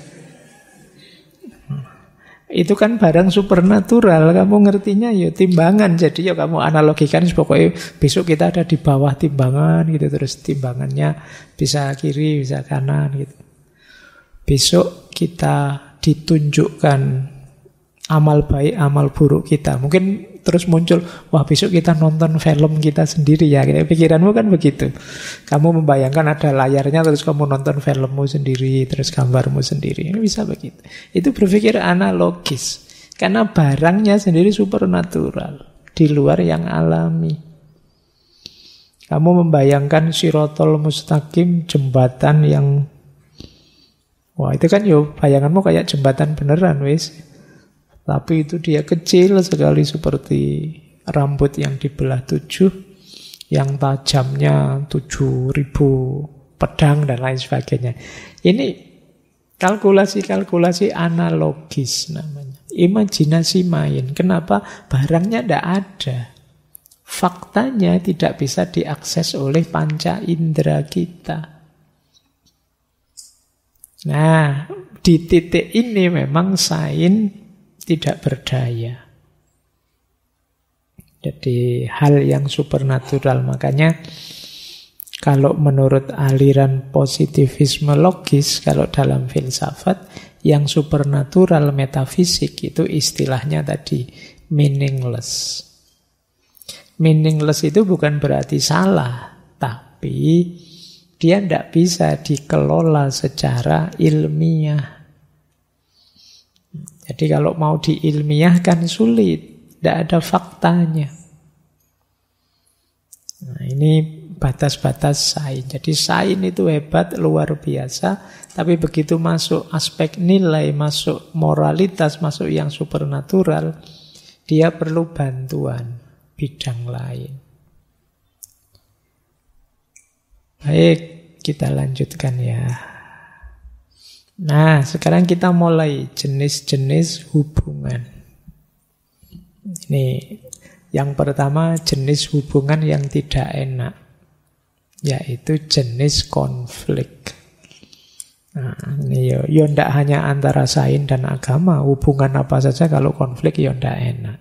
Itu kan barang supernatural, kamu ngertinya ya timbangan. Jadi ya kamu analogikan pokoknya besok kita ada di bawah timbangan gitu, terus timbangannya bisa kiri, bisa kanan gitu. Besok kita ditunjukkan amal baik, amal buruk kita. Mungkin terus muncul, wah besok kita nonton film kita sendiri ya. Pikiranmu kan begitu. Kamu membayangkan ada layarnya, terus kamu nonton filmmu sendiri, terus gambarmu sendiri. Ini bisa begitu. Itu berpikir analogis. Karena barangnya sendiri supernatural. Di luar yang alami. Kamu membayangkan Shirotol Mustaqim, jembatan yang... Wah itu kan yo bayanganmu kayak jembatan beneran wis. Tapi itu dia kecil sekali seperti rambut yang dibelah 7, yang tajamnya 7.000 pedang dan lain sebagainya. Ini kalkulasi-kalkulasi analogis namanya. Imajinasi main. Kenapa? Barangnya tidak ada. Faktanya tidak bisa diakses oleh panca indera kita. Nah, di titik ini memang sains tidak berdaya. Jadi hal yang supernatural. Makanya kalau menurut aliran positivisme logis, kalau dalam filsafat, yang supernatural metafisik itu istilahnya tadi meaningless. Meaningless itu bukan berarti salah, tapi dia tidak bisa dikelola secara ilmiah. Jadi kalau mau diilmiahkan sulit, tidak ada faktanya. Nah ini batas-batas sains. Jadi sains itu hebat, luar biasa, tapi begitu masuk aspek nilai, masuk moralitas, masuk yang supernatural, dia perlu bantuan bidang lain. Baik, kita lanjutkan ya. Nah, sekarang kita mulai jenis-jenis hubungan. Ini yang pertama jenis hubungan yang tidak enak, yaitu jenis konflik. Nah, ini ya ndak hanya antara sains dan agama, hubungan apa saja kalau konflik ya ndak enak.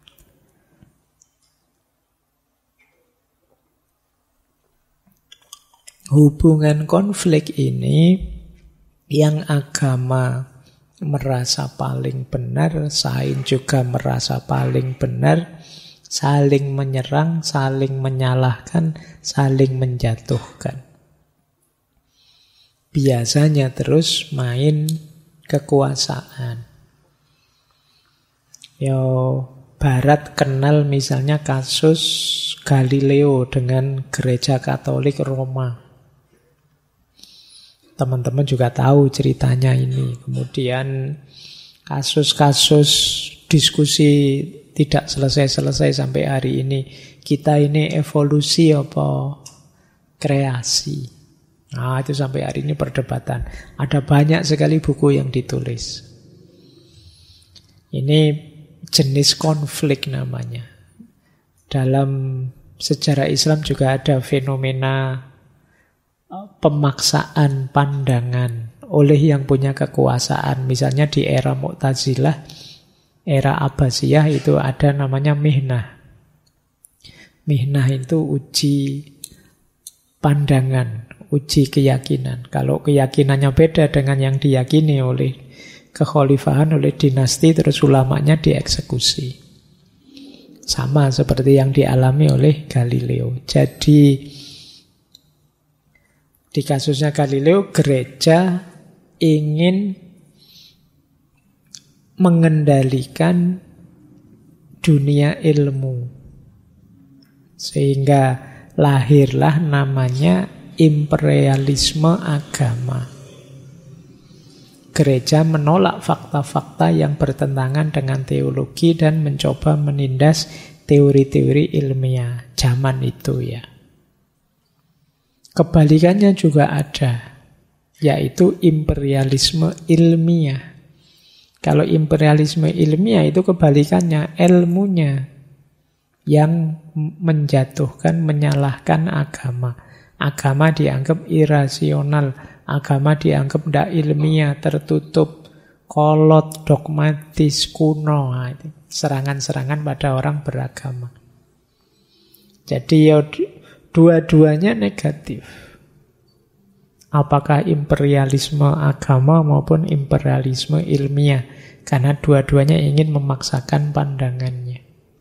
Hubungan konflik ini yang agama merasa paling benar, sains juga merasa paling benar, saling menyerang, saling menyalahkan, saling menjatuhkan. Biasanya terus main kekuasaan. Barat kenal misalnya kasus Galileo dengan gereja Katolik Roma. Teman-teman juga tahu ceritanya ini. Kemudian kasus-kasus diskusi tidak selesai-selesai sampai hari ini. Kita ini evolusi apa kreasi? Nah, itu sampai hari ini perdebatan. Ada banyak sekali buku yang ditulis. Ini jenis konflik namanya. Dalam sejarah Islam juga ada fenomena pemaksaan pandangan oleh yang punya kekuasaan. Misalnya di era Mu'tazilah, era Abbasiyah itu ada namanya mihnah. Mihnah itu uji pandangan, uji keyakinan. Kalau keyakinannya beda dengan yang diyakini oleh kekhalifahan, oleh dinasti, terus ulamanya dieksekusi. Sama seperti yang dialami oleh Galileo. Jadi di kasusnya Galileo, gereja ingin mengendalikan dunia ilmu. Sehingga lahirlah namanya imperialisme agama. Gereja menolak fakta-fakta yang bertentangan dengan teologi dan mencoba menindas teori-teori ilmiah zaman itu ya. Kebalikannya juga ada, yaitu imperialisme ilmiah. Kalau imperialisme ilmiah itu kebalikannya, ilmunya yang menjatuhkan, menyalahkan agama. Agama dianggap irasional, agama dianggap tidak ilmiah, tertutup, kolot, dogmatis, kuno. Nah, itu serangan-serangan pada orang beragama. Jadi ya dua-duanya negatif. Apakah imperialisme agama maupun imperialisme ilmiah. Karena dua-duanya ingin memaksakan pandangannya.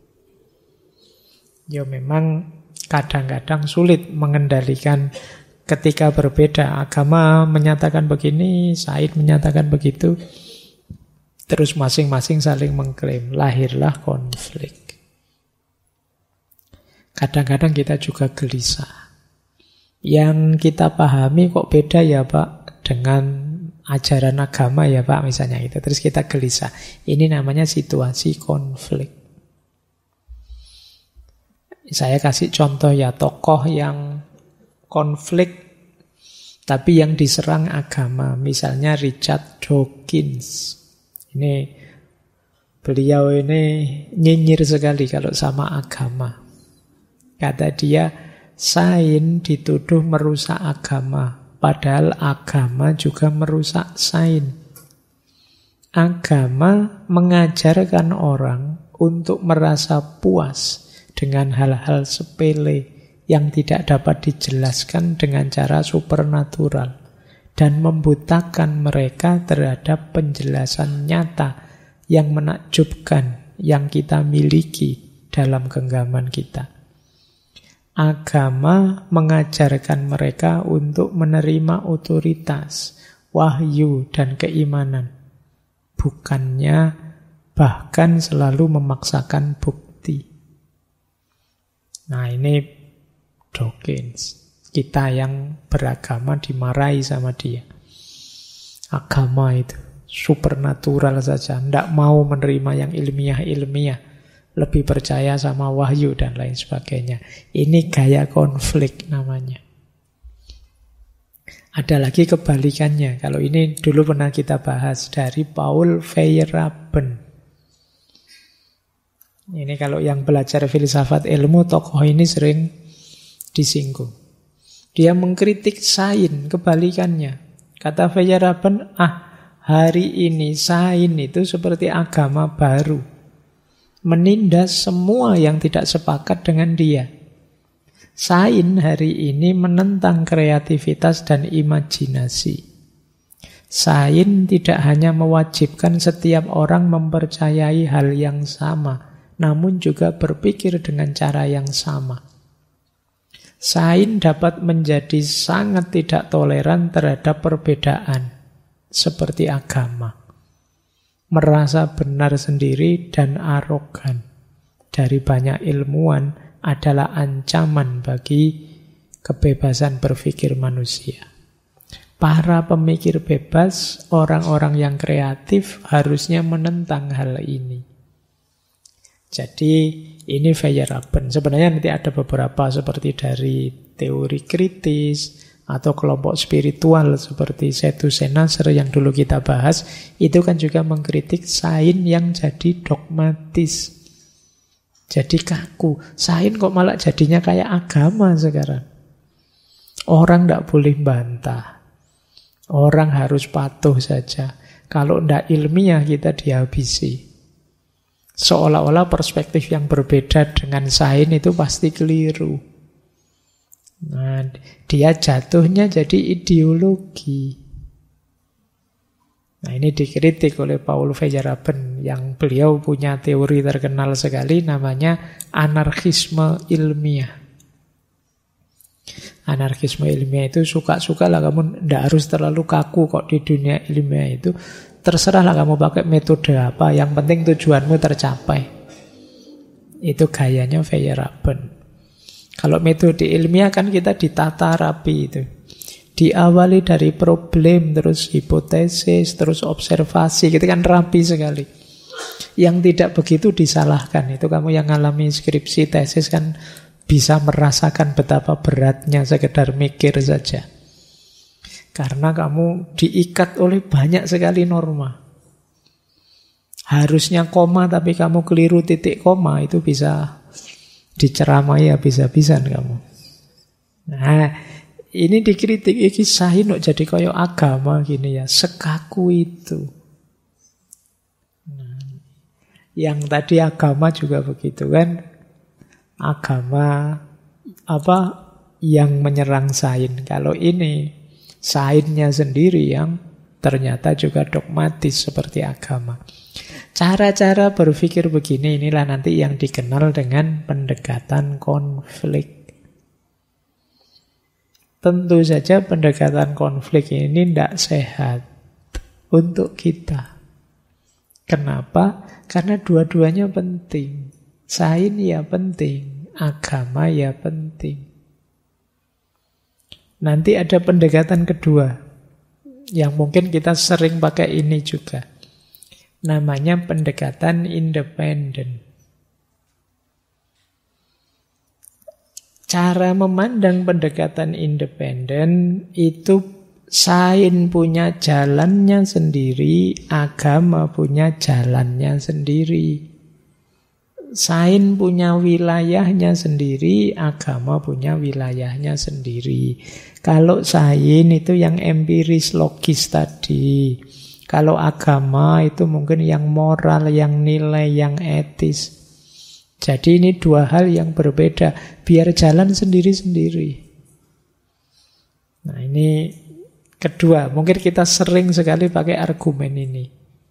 Ya memang kadang-kadang sulit mengendalikan ketika berbeda. Agama menyatakan begini, Said menyatakan begitu. Terus masing-masing saling mengklaim. Lahirlah konflik. Kadang-kadang kita juga gelisah. Yang kita pahami kok beda ya Pak dengan ajaran agama ya Pak misalnya itu. Terus kita gelisah. Ini namanya situasi konflik. Saya kasih contoh ya, tokoh yang konflik tapi yang diserang agama. Misalnya Richard Dawkins. Beliau ini nyinyir sekali kalau sama agama. Kata dia, sains dituduh merusak agama. Padahal agama juga merusak sains. Agama mengajarkan orang untuk merasa puas dengan hal-hal sepele yang tidak dapat dijelaskan dengan cara supernatural dan membutakan mereka terhadap penjelasan nyata yang menakjubkan yang kita miliki dalam genggaman kita. Agama mengajarkan mereka untuk menerima otoritas, wahyu, dan keimanan. Bukannya bahkan selalu memaksakan bukti. Nah ini Dawkins. Kita yang beragama dimarahi sama dia. Agama itu supernatural saja, tidak mau menerima yang ilmiah-ilmiah, lebih percaya sama wahyu dan lain sebagainya. Ini gaya konflik namanya. Ada lagi kebalikannya. Kalau ini dulu pernah kita bahas dari Paul Feyerabend. Ini kalau yang belajar filsafat ilmu, tokoh ini sering disinggung. Dia mengkritik sains, kebalikannya. Kata Feyerabend, hari ini sains itu seperti agama baru. Menindas semua yang tidak sepakat dengan dia. Sains hari ini menentang kreativitas dan imajinasi. Sains tidak hanya mewajibkan setiap orang mempercayai hal yang sama, namun juga berpikir dengan cara yang sama. Sains dapat menjadi sangat tidak toleran terhadap perbedaan, seperti agama. Merasa benar sendiri dan arogan dari banyak ilmuwan adalah ancaman bagi kebebasan berpikir manusia. Para pemikir bebas, orang-orang yang kreatif harusnya menentang hal ini. Jadi ini Feyerabend. Sebenarnya nanti ada beberapa seperti dari teori kritis atau kelompok spiritual seperti Setu Senasar yang dulu kita bahas. Itu kan juga mengkritik sains yang jadi dogmatis. Jadi kaku. Sains kok malah jadinya kayak agama sekarang. Orang tidak boleh bantah. Orang harus patuh saja. Kalau tidak ilmiah kita dihabisi. Seolah-olah perspektif yang berbeda dengan sains itu pasti keliru. Nah, dia jatuhnya jadi ideologi. Nah, ini dikritik oleh Paul Feyerabend yang beliau punya teori terkenal sekali namanya anarkisme ilmiah. Anarkisme ilmiah itu suka-suka lah kamu, tidak harus terlalu kaku kok di dunia ilmiah itu. Terserahlah kamu pakai metode apa, yang penting tujuanmu tercapai. Itu gayanya Feyerabend. Kalau metode ilmiah kan kita ditata rapi itu. Diawali dari problem, terus hipotesis, terus observasi, gitu kan rapi sekali. Yang tidak begitu disalahkan. Itu kamu yang ngalami skripsi, tesis kan bisa merasakan betapa beratnya sekedar mikir saja. Karena kamu diikat oleh banyak sekali norma. Harusnya koma tapi kamu keliru titik koma, itu bisa diceramai habis-habisan kamu. Nah, ini dikritik, iki sahin kok jadi kaya agama gini ya, sekaku itu. Nah, yang tadi agama juga begitu kan. Agama apa yang menyerang sains. Kalau ini sainsnya sendiri yang ternyata juga dogmatis seperti agama. Cara-cara berpikir begini inilah nanti yang dikenal dengan pendekatan konflik. Tentu saja pendekatan konflik ini tidak sehat untuk kita. Kenapa? Karena dua-duanya penting. Sains ya penting, agama ya penting. Nanti ada pendekatan kedua yang mungkin kita sering pakai ini juga. Namanya pendekatan independen. Cara memandang pendekatan independen itu sains punya jalannya sendiri, agama punya jalannya sendiri. Sains punya wilayahnya sendiri, agama punya wilayahnya sendiri. Kalau sains itu yang empiris logis tadi. Kalau agama itu mungkin yang moral, yang nilai, yang etis. Jadi ini dua hal yang berbeda. Biar jalan sendiri-sendiri. Nah ini kedua. Mungkin kita sering sekali pakai argumen ini.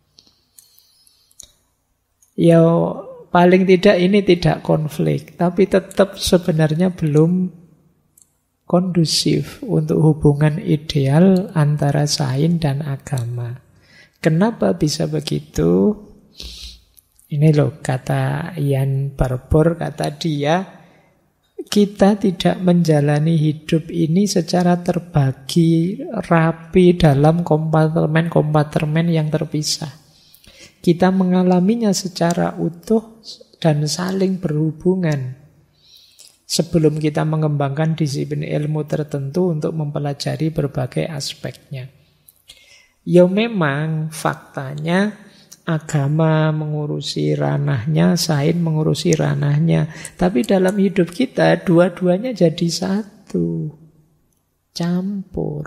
Ya paling tidak ini tidak konflik. Tapi tetap sebenarnya belum kondusif untuk hubungan ideal antara sains dan agama. Kenapa bisa begitu? Ini loh kata Ian Barbour, kata dia, kita tidak menjalani hidup ini secara terbagi rapi dalam kompartemen-kompartemen yang terpisah. Kita mengalaminya secara utuh dan saling berhubungan sebelum kita mengembangkan disiplin ilmu tertentu untuk mempelajari berbagai aspeknya. Ya memang faktanya agama mengurusi ranahnya, sains mengurusi ranahnya. Tapi dalam hidup kita dua-duanya jadi satu. Campur.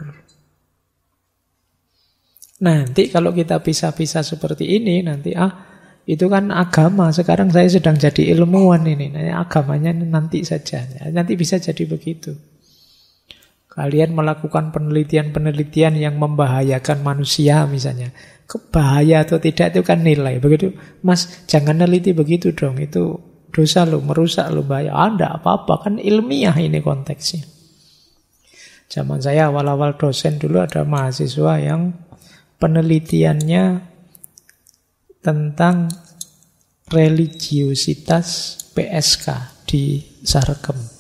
Nanti kalau kita pisah-pisah seperti ini, nanti itu kan agama. Sekarang saya sedang jadi ilmuwan ini. Nah, agamanya nanti saja. Nanti bisa jadi begitu. Kalian melakukan penelitian-penelitian yang membahayakan manusia misalnya. Bahaya atau tidak itu kan nilai. Begitu, Mas, jangan neliti begitu dong. Itu dosa lo, merusak lo, bahaya. Enggak apa-apa, kan ilmiah ini konteksnya. Zaman saya awal-awal dosen dulu ada mahasiswa yang penelitiannya tentang religiositas PSK di Sarkem.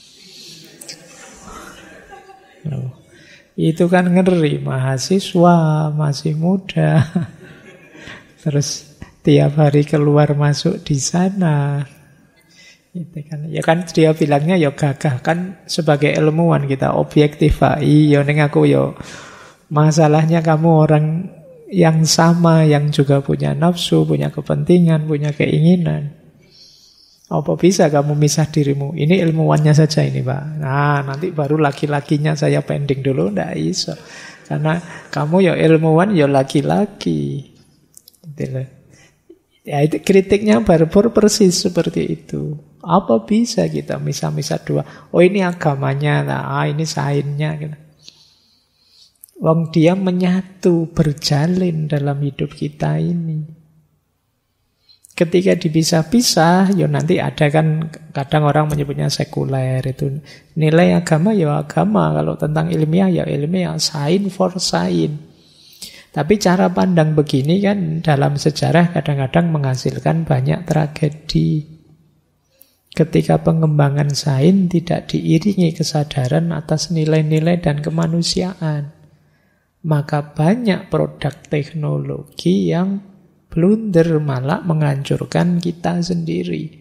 Itu kan ngeri, mahasiswa masih muda. Terus tiap hari keluar masuk di sana. Itu kan. Ya kan dia bilangnya ya gagah kan sebagai ilmuwan kita objektifai. Ya ning aku ya masalahnya kamu orang yang sama yang juga punya nafsu, punya kepentingan, punya keinginan. Apa bisa kamu misah dirimu? Ini ilmuwannya saja ini, Pak. Nah, nanti baru laki-lakinya saya pending dulu. Nggak iso. Karena kamu ya ilmuwan, ya laki-laki. Gitu loh. Ya, itu kritiknya Barbour persis seperti itu. Apa bisa kita misah-misah dua? Oh, ini agamanya, nah, ini sainsnya. Gitu. Wong dia menyatu, berjalin dalam hidup kita ini. Ketika dipisah-pisah, ya nanti ada kan kadang orang menyebutnya sekuler itu. Nilai agama ya agama, kalau tentang ilmiah ya ilmiah, sains for sains. Tapi cara pandang begini kan dalam sejarah kadang-kadang menghasilkan banyak tragedi. Ketika pengembangan sains tidak diiringi kesadaran atas nilai-nilai dan kemanusiaan, maka banyak produk teknologi yang blunder, malah menghancurkan kita sendiri.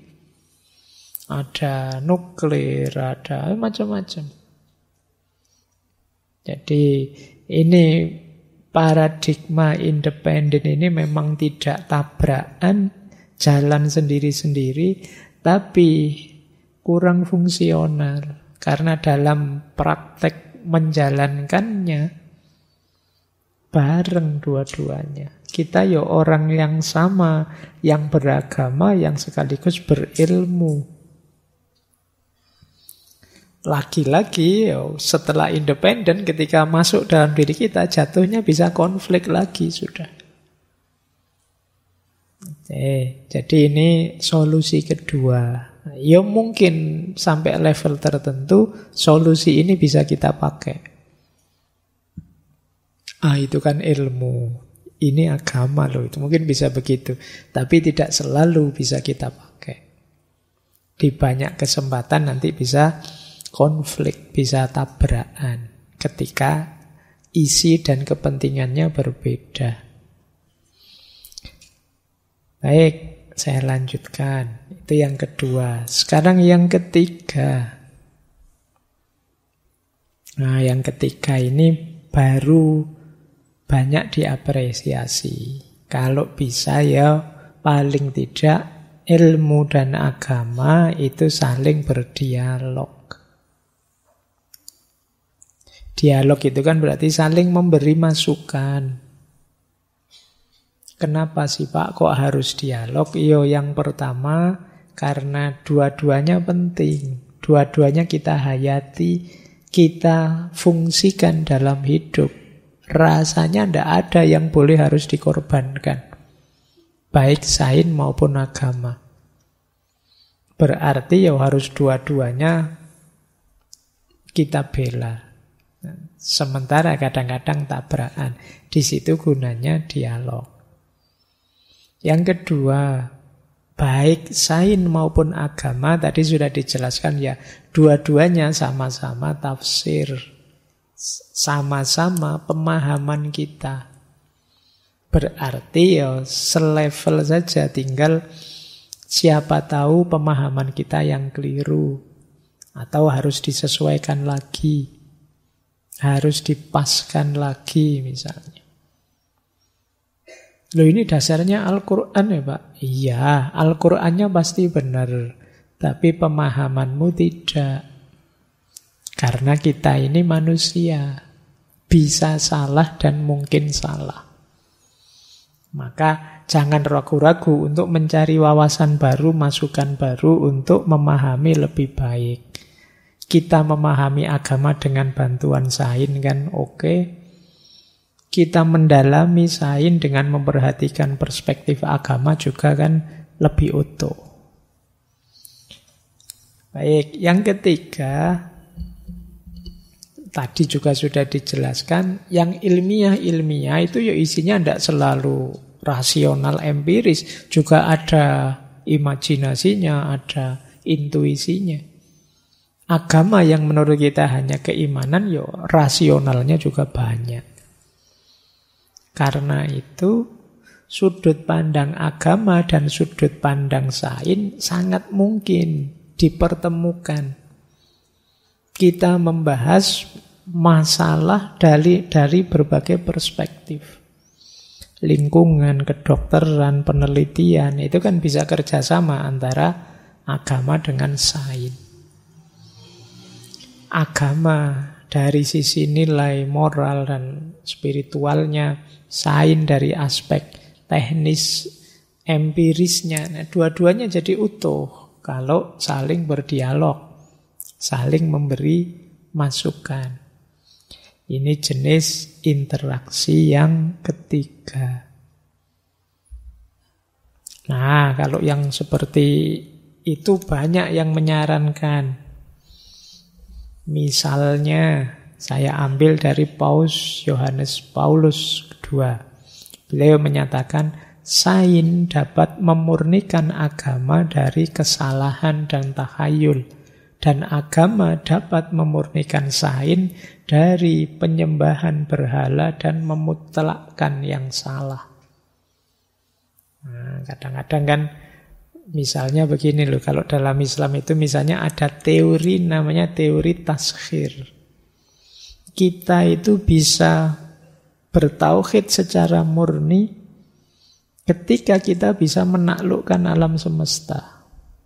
Ada nuklir, ada macam-macam. Jadi ini paradigma independen ini memang tidak tabrakan, jalan sendiri-sendiri, tapi kurang fungsional. Karena dalam praktek menjalankannya bareng dua-duanya. Kita ya orang yang sama, yang beragama, yang sekaligus berilmu. Lagi-lagi setelah independen ketika masuk dalam diri kita jatuhnya bisa konflik lagi sudah. Jadi ini solusi kedua. Ya mungkin sampai level tertentu solusi ini bisa kita pakai. Itu kan ilmu. Ini agama loh, itu mungkin bisa begitu. Tapi tidak selalu bisa kita pakai. Di banyak kesempatan nanti bisa konflik, bisa tabrakan ketika isi dan kepentingannya berbeda. Baik, saya lanjutkan. Itu yang kedua. Sekarang yang ketiga. Nah, yang ketiga ini baru banyak diapresiasi. Kalau bisa ya paling tidak ilmu dan agama itu saling berdialog. Dialog itu kan berarti saling memberi masukan. Kenapa sih Pak kok harus dialog? Yang pertama karena dua-duanya penting. Dua-duanya kita hayati, kita fungsikan dalam hidup. Rasanya tidak ada yang boleh harus dikorbankan. Baik sains maupun agama. Berarti harus dua-duanya kita bela. Sementara kadang-kadang tabrakan. Di situ gunanya dialog. Yang kedua, baik sains maupun agama tadi sudah dijelaskan ya, dua-duanya sama-sama tafsir, sama-sama pemahaman kita. Berarti selevel saja, tinggal siapa tahu pemahaman kita yang keliru atau harus disesuaikan lagi. Harus dipaskan lagi misalnya. Loh ini dasarnya Al-Quran ya Pak? Iya, Al-Qurannya pasti benar. Tapi pemahamanmu tidak. Karena kita ini manusia. Bisa salah dan mungkin salah. Maka jangan ragu-ragu untuk mencari wawasan baru, masukan baru untuk memahami lebih baik. Kita memahami agama dengan bantuan sains kan oke. Kita mendalami sains dengan memperhatikan perspektif agama juga kan lebih utuh. Baik, yang ketiga tadi juga sudah dijelaskan, yang ilmiah itu isinya tidak selalu rasional empiris, juga ada imajinasinya, ada intuisinya. Agama yang menurut kita hanya keimanan, rasionalnya juga banyak. Karena itu, sudut pandang agama dan sudut pandang sains sangat mungkin dipertemukan. Kita membahas masalah dari berbagai perspektif. Lingkungan, kedokteran, penelitian, itu kan bisa kerjasama antara agama dengan sains. Agama dari sisi nilai moral dan spiritualnya, sains dari aspek teknis empirisnya. Nah, dua-duanya jadi utuh kalau saling berdialog, saling memberi masukan. Ini jenis interaksi yang ketiga. Nah, kalau yang seperti itu banyak yang menyarankan. Misalnya, saya ambil dari Paus Yohanes Paulus II. Beliau menyatakan, sains dapat memurnikan agama dari kesalahan dan takhayul. Dan agama dapat memurnikan sains dari penyembahan berhala dan memutlakkan yang salah. Nah, kadang-kadang kan misalnya begini loh, kalau dalam Islam itu misalnya ada teori namanya teori taskhir. Kita itu bisa bertauhid secara murni ketika kita bisa menaklukkan alam semesta.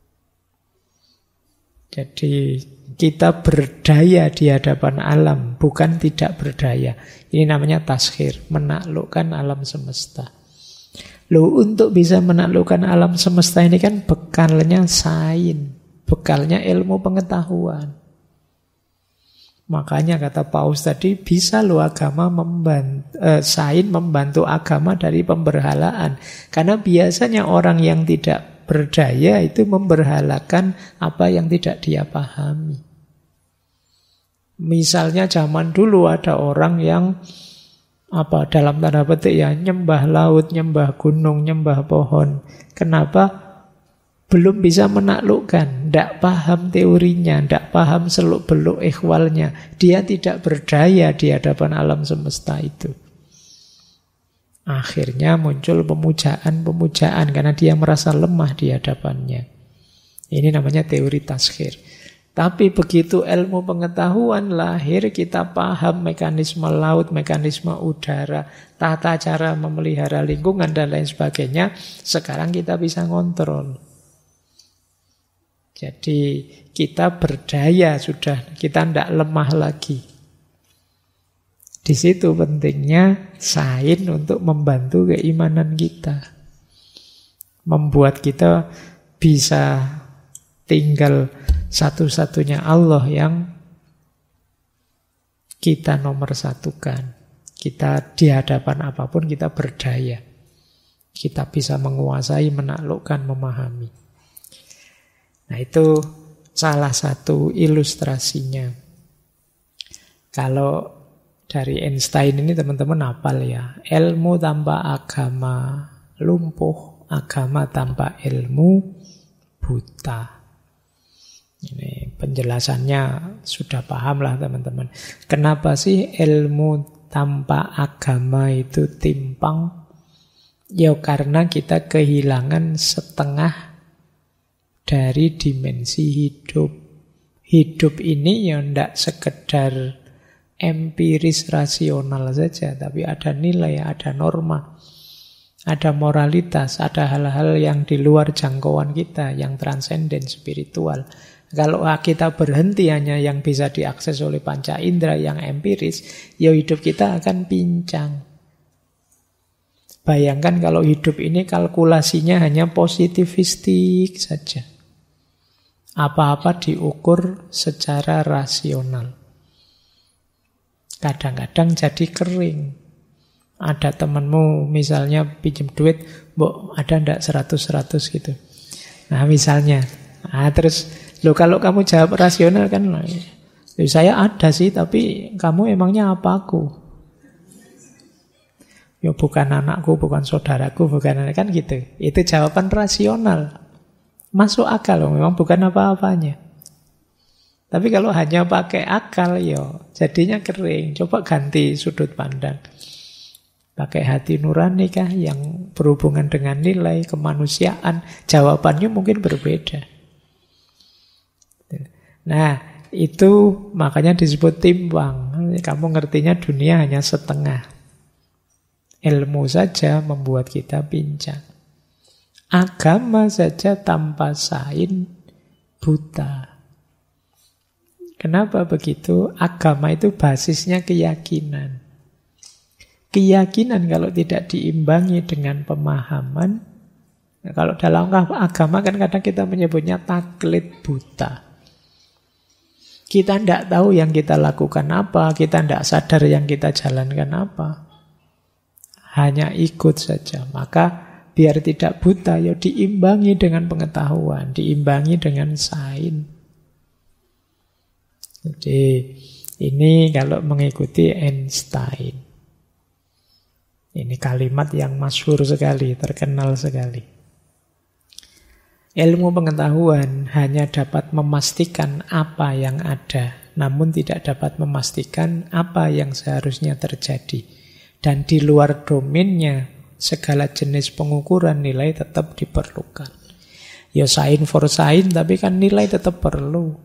Jadi kita berdaya di hadapan alam, bukan tidak berdaya. Ini namanya taskhir, menaklukkan alam semesta. Loh, untuk bisa menaklukkan alam semesta ini kan bekalnya sains, bekalnya ilmu pengetahuan. Makanya kata Paus tadi, bisa loh agama sains membantu agama dari pemberhalaan. Karena biasanya orang yang tidak berdaya itu memberhalakan apa yang tidak dia pahami. Misalnya zaman dulu ada orang yang dalam tanda petik ya, nyembah laut, nyembah gunung, nyembah pohon. Kenapa? Belum bisa menaklukkan, tidak paham teorinya, tidak paham seluk-beluk ikhwalnya. Dia tidak berdaya di hadapan alam semesta itu. Akhirnya muncul pemujaan-pemujaan karena dia merasa lemah di hadapannya. Ini namanya teori taskhir. Tapi begitu ilmu pengetahuan lahir, kita paham mekanisme laut, mekanisme udara, tata cara memelihara lingkungan dan lain sebagainya. Sekarang kita bisa ngontrol. Jadi kita berdaya sudah, kita tidak lemah lagi. Di situ pentingnya sains untuk membantu keimanan kita. Membuat kita bisa tinggal satu-satunya Allah yang kita nomor satukan. Kita di hadapan apapun kita berdaya. Kita bisa menguasai, menaklukkan, memahami. Nah, itu salah satu ilustrasinya. Kalau dari Einstein ini teman-teman hafal ya. Ilmu tanpa agama lumpuh, agama tanpa ilmu buta. Ini penjelasannya sudah paham lah teman-teman. Kenapa sih ilmu tanpa agama itu timpang? Ya karena kita kehilangan setengah dari dimensi hidup. Hidup ini ya tidak sekedar empiris rasional saja, tapi ada nilai, ada norma, ada moralitas, ada hal-hal yang di luar jangkauan kita, yang transenden, spiritual. Kalau kita berhenti hanya yang bisa diakses oleh panca indera, yang empiris, ya hidup kita akan pincang. Bayangkan kalau hidup ini kalkulasinya hanya positivistik saja. Apa-apa diukur secara rasional. Kadang-kadang jadi kering. Ada temanmu misalnya pinjam duit, Mbok ada ndak 100 gitu. Nah misalnya, terus kalau kamu jawab rasional kan, saya ada sih, tapi kamu emangnya apa aku? Ya bukan anakku, bukan saudaraku, bukan kan gitu. Itu jawaban rasional. Masuk akal loh, memang bukan apa-apanya. Tapi kalau hanya pakai akal, jadinya kering. Coba ganti sudut pandang. Pakai hati nurani kah yang berhubungan dengan nilai kemanusiaan, jawabannya mungkin berbeda. Nah, itu makanya disebut timpang. Kamu ngertinya dunia hanya setengah. Ilmu saja membuat kita pincang. Agama saja tanpa sains buta. Kenapa begitu? Agama itu basisnya keyakinan. Keyakinan kalau tidak diimbangi dengan pemahaman, kalau dalam agama kan kadang kita menyebutnya taklid buta. Kita tidak tahu yang kita lakukan apa, kita tidak sadar yang kita jalankan apa. Hanya ikut saja. Maka biar tidak buta, ya diimbangi dengan pengetahuan, diimbangi dengan sains. Jadi ini kalau mengikuti Einstein. Ini kalimat yang masyhur sekali, terkenal sekali. Ilmu pengetahuan hanya dapat memastikan apa yang ada, namun tidak dapat memastikan apa yang seharusnya terjadi. Dan di luar domainnya, segala jenis pengukuran nilai tetap diperlukan. Ya sains for sains, tapi kan nilai tetap perlu.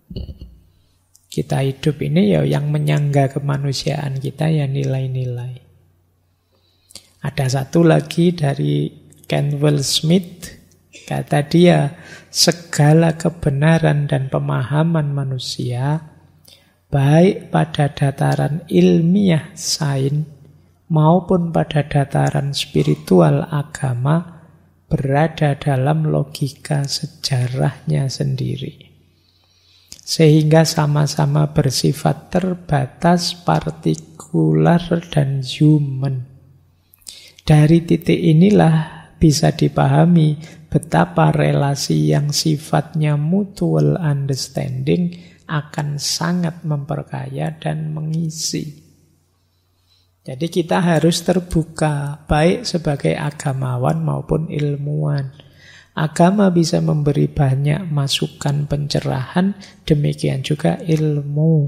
Kita hidup ini ya yang menyangga kemanusiaan kita ya nilai-nilai. Ada satu lagi dari Cantwell Smith, kata dia, segala kebenaran dan pemahaman manusia, baik pada dataran ilmiah sains maupun pada dataran spiritual agama, berada dalam logika sejarahnya sendiri. Sehingga sama-sama bersifat terbatas, partikular, dan human. Dari titik inilah bisa dipahami betapa relasi yang sifatnya mutual understanding akan sangat memperkaya dan mengisi. Jadi kita harus terbuka, baik sebagai agamawan maupun ilmuwan. Agama bisa memberi banyak masukan pencerahan, demikian juga ilmu.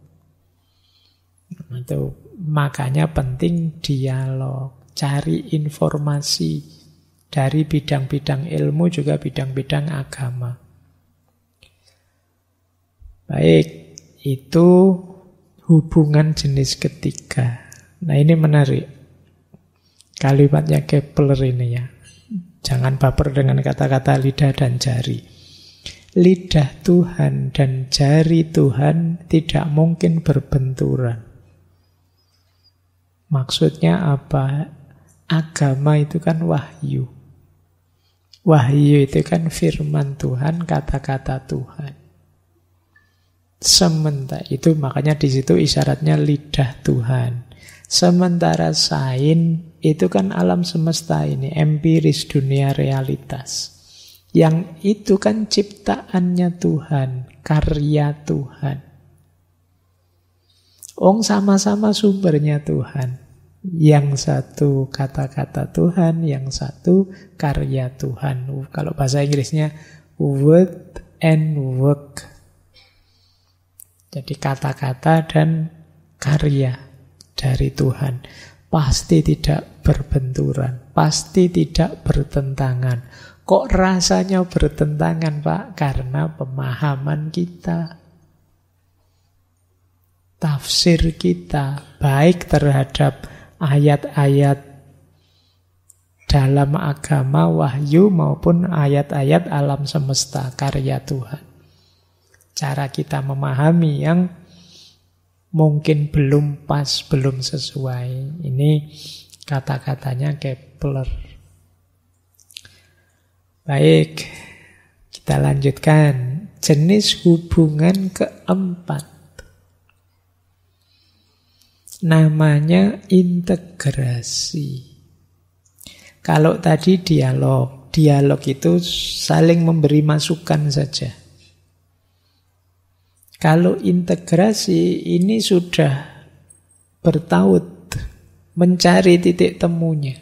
Itu makanya penting dialog. Cari informasi dari bidang-bidang ilmu juga bidang-bidang agama. Baik, itu hubungan jenis ketiga. Nah ini menarik. Kalimatnya Kepler ini ya. Jangan baper dengan kata-kata lidah dan jari. Lidah Tuhan dan jari Tuhan tidak mungkin berbenturan. Maksudnya apa? Agama itu kan wahyu. Wahyu itu kan firman Tuhan, kata-kata Tuhan. Sementara itu makanya di situ isyaratnya lidah Tuhan. Sementara sains itu kan alam semesta ini, empiris, dunia realitas. Yang itu kan ciptaannya Tuhan, karya Tuhan. Sama-sama sumbernya Tuhan. Yang satu kata-kata Tuhan, yang satu karya Tuhan. Kalau bahasa Inggrisnya word and work. Jadi kata-kata dan karya dari Tuhan. Pasti tidak berbenturan, pasti tidak bertentangan. Kok rasanya bertentangan, Pak? Karena pemahaman kita, tafsir kita, baik terhadap ayat-ayat dalam agama wahyu maupun ayat-ayat alam semesta karya Tuhan. Cara kita memahami yang mungkin belum pas, belum sesuai. Ini kata-katanya Kepler. Baik, kita lanjutkan. Jenis hubungan keempat. Namanya integrasi. Kalau tadi dialog itu saling memberi masukan saja. Kalau integrasi ini sudah bertaut, mencari titik temunya.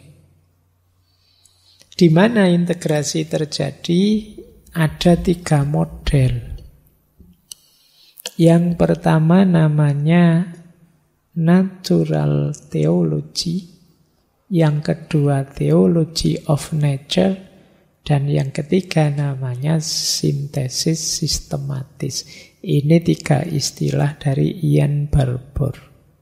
Di mana integrasi terjadi? Ada 3 model. Yang pertama namanya natural theology, yang kedua theology of nature, dan yang ketiga namanya sintesis sistematis. Ini 3 istilah dari Ian Barbour.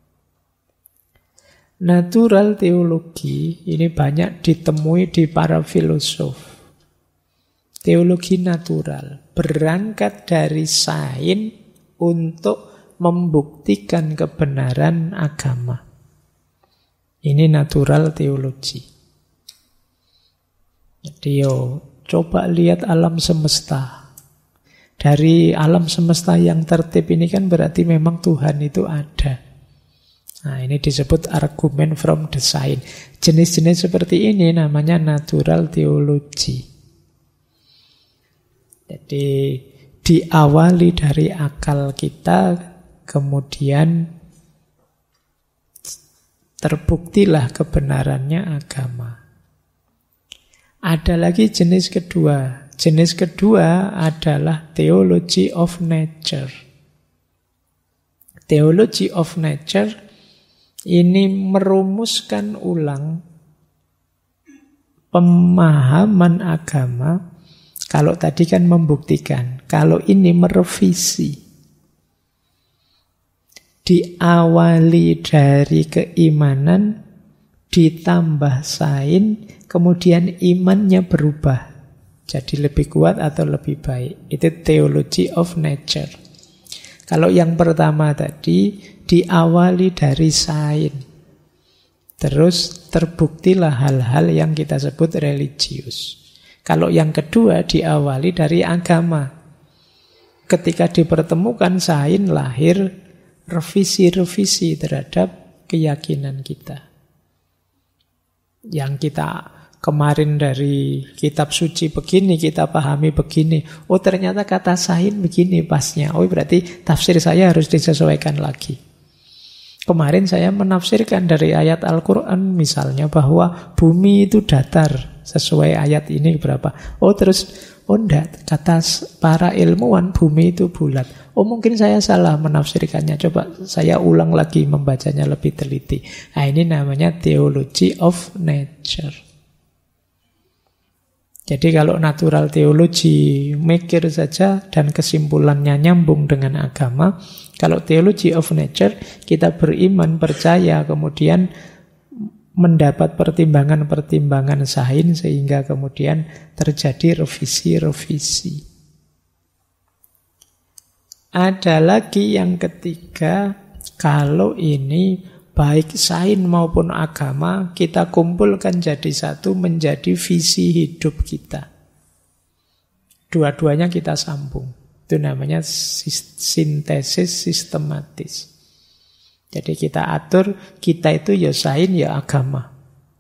Natural theology ini banyak ditemui di para filosof. Teologi natural berangkat dari sains untuk membuktikan kebenaran agama. Ini natural teologi. Jadi coba lihat alam semesta. Dari alam semesta yang tertib ini kan berarti memang Tuhan itu ada. Nah, ini disebut argumen from the science. Jenis-jenis seperti ini namanya natural theology. Jadi diawali dari akal kita, kemudian terbuktilah kebenarannya agama. Ada lagi jenis kedua. Jenis kedua adalah theology of nature. Theology of nature ini merumuskan ulang pemahaman agama. Kalau tadi kan membuktikan, kalau ini merevisi. Diawali dari keimanan, ditambah sains, kemudian imannya berubah. Jadi lebih kuat atau lebih baik. Itu theology of nature. Kalau yang pertama tadi diawali dari sains. Terus terbuktilah hal-hal yang kita sebut religius. Kalau yang kedua diawali dari agama. Ketika dipertemukan sains lahir revisi-revisi terhadap keyakinan kita. Yang kita kemarin dari kitab suci begini, kita pahami begini. Oh ternyata kata sains begini pasnya. Oh berarti tafsir saya harus disesuaikan lagi. Kemarin saya menafsirkan dari ayat Al-Quran misalnya bahwa bumi itu datar. Sesuai ayat ini berapa. Oh terus, oh enggak. Kata para ilmuwan bumi itu bulat. Oh mungkin saya salah menafsirkannya. Coba saya ulang lagi membacanya lebih teliti. Nah ini namanya theology of nature. Jadi kalau natural theology mikir saja dan kesimpulannya nyambung dengan agama. Kalau theology of nature kita beriman, percaya, kemudian mendapat pertimbangan-pertimbangan sains sehingga kemudian terjadi revisi-revisi. Ada lagi yang ketiga, kalau ini baik sains maupun agama kita kumpulkan jadi satu menjadi visi hidup kita. Dua-duanya kita sambung. Itu namanya sintesis sistematis. Jadi kita atur, kita itu ya sains ya agama.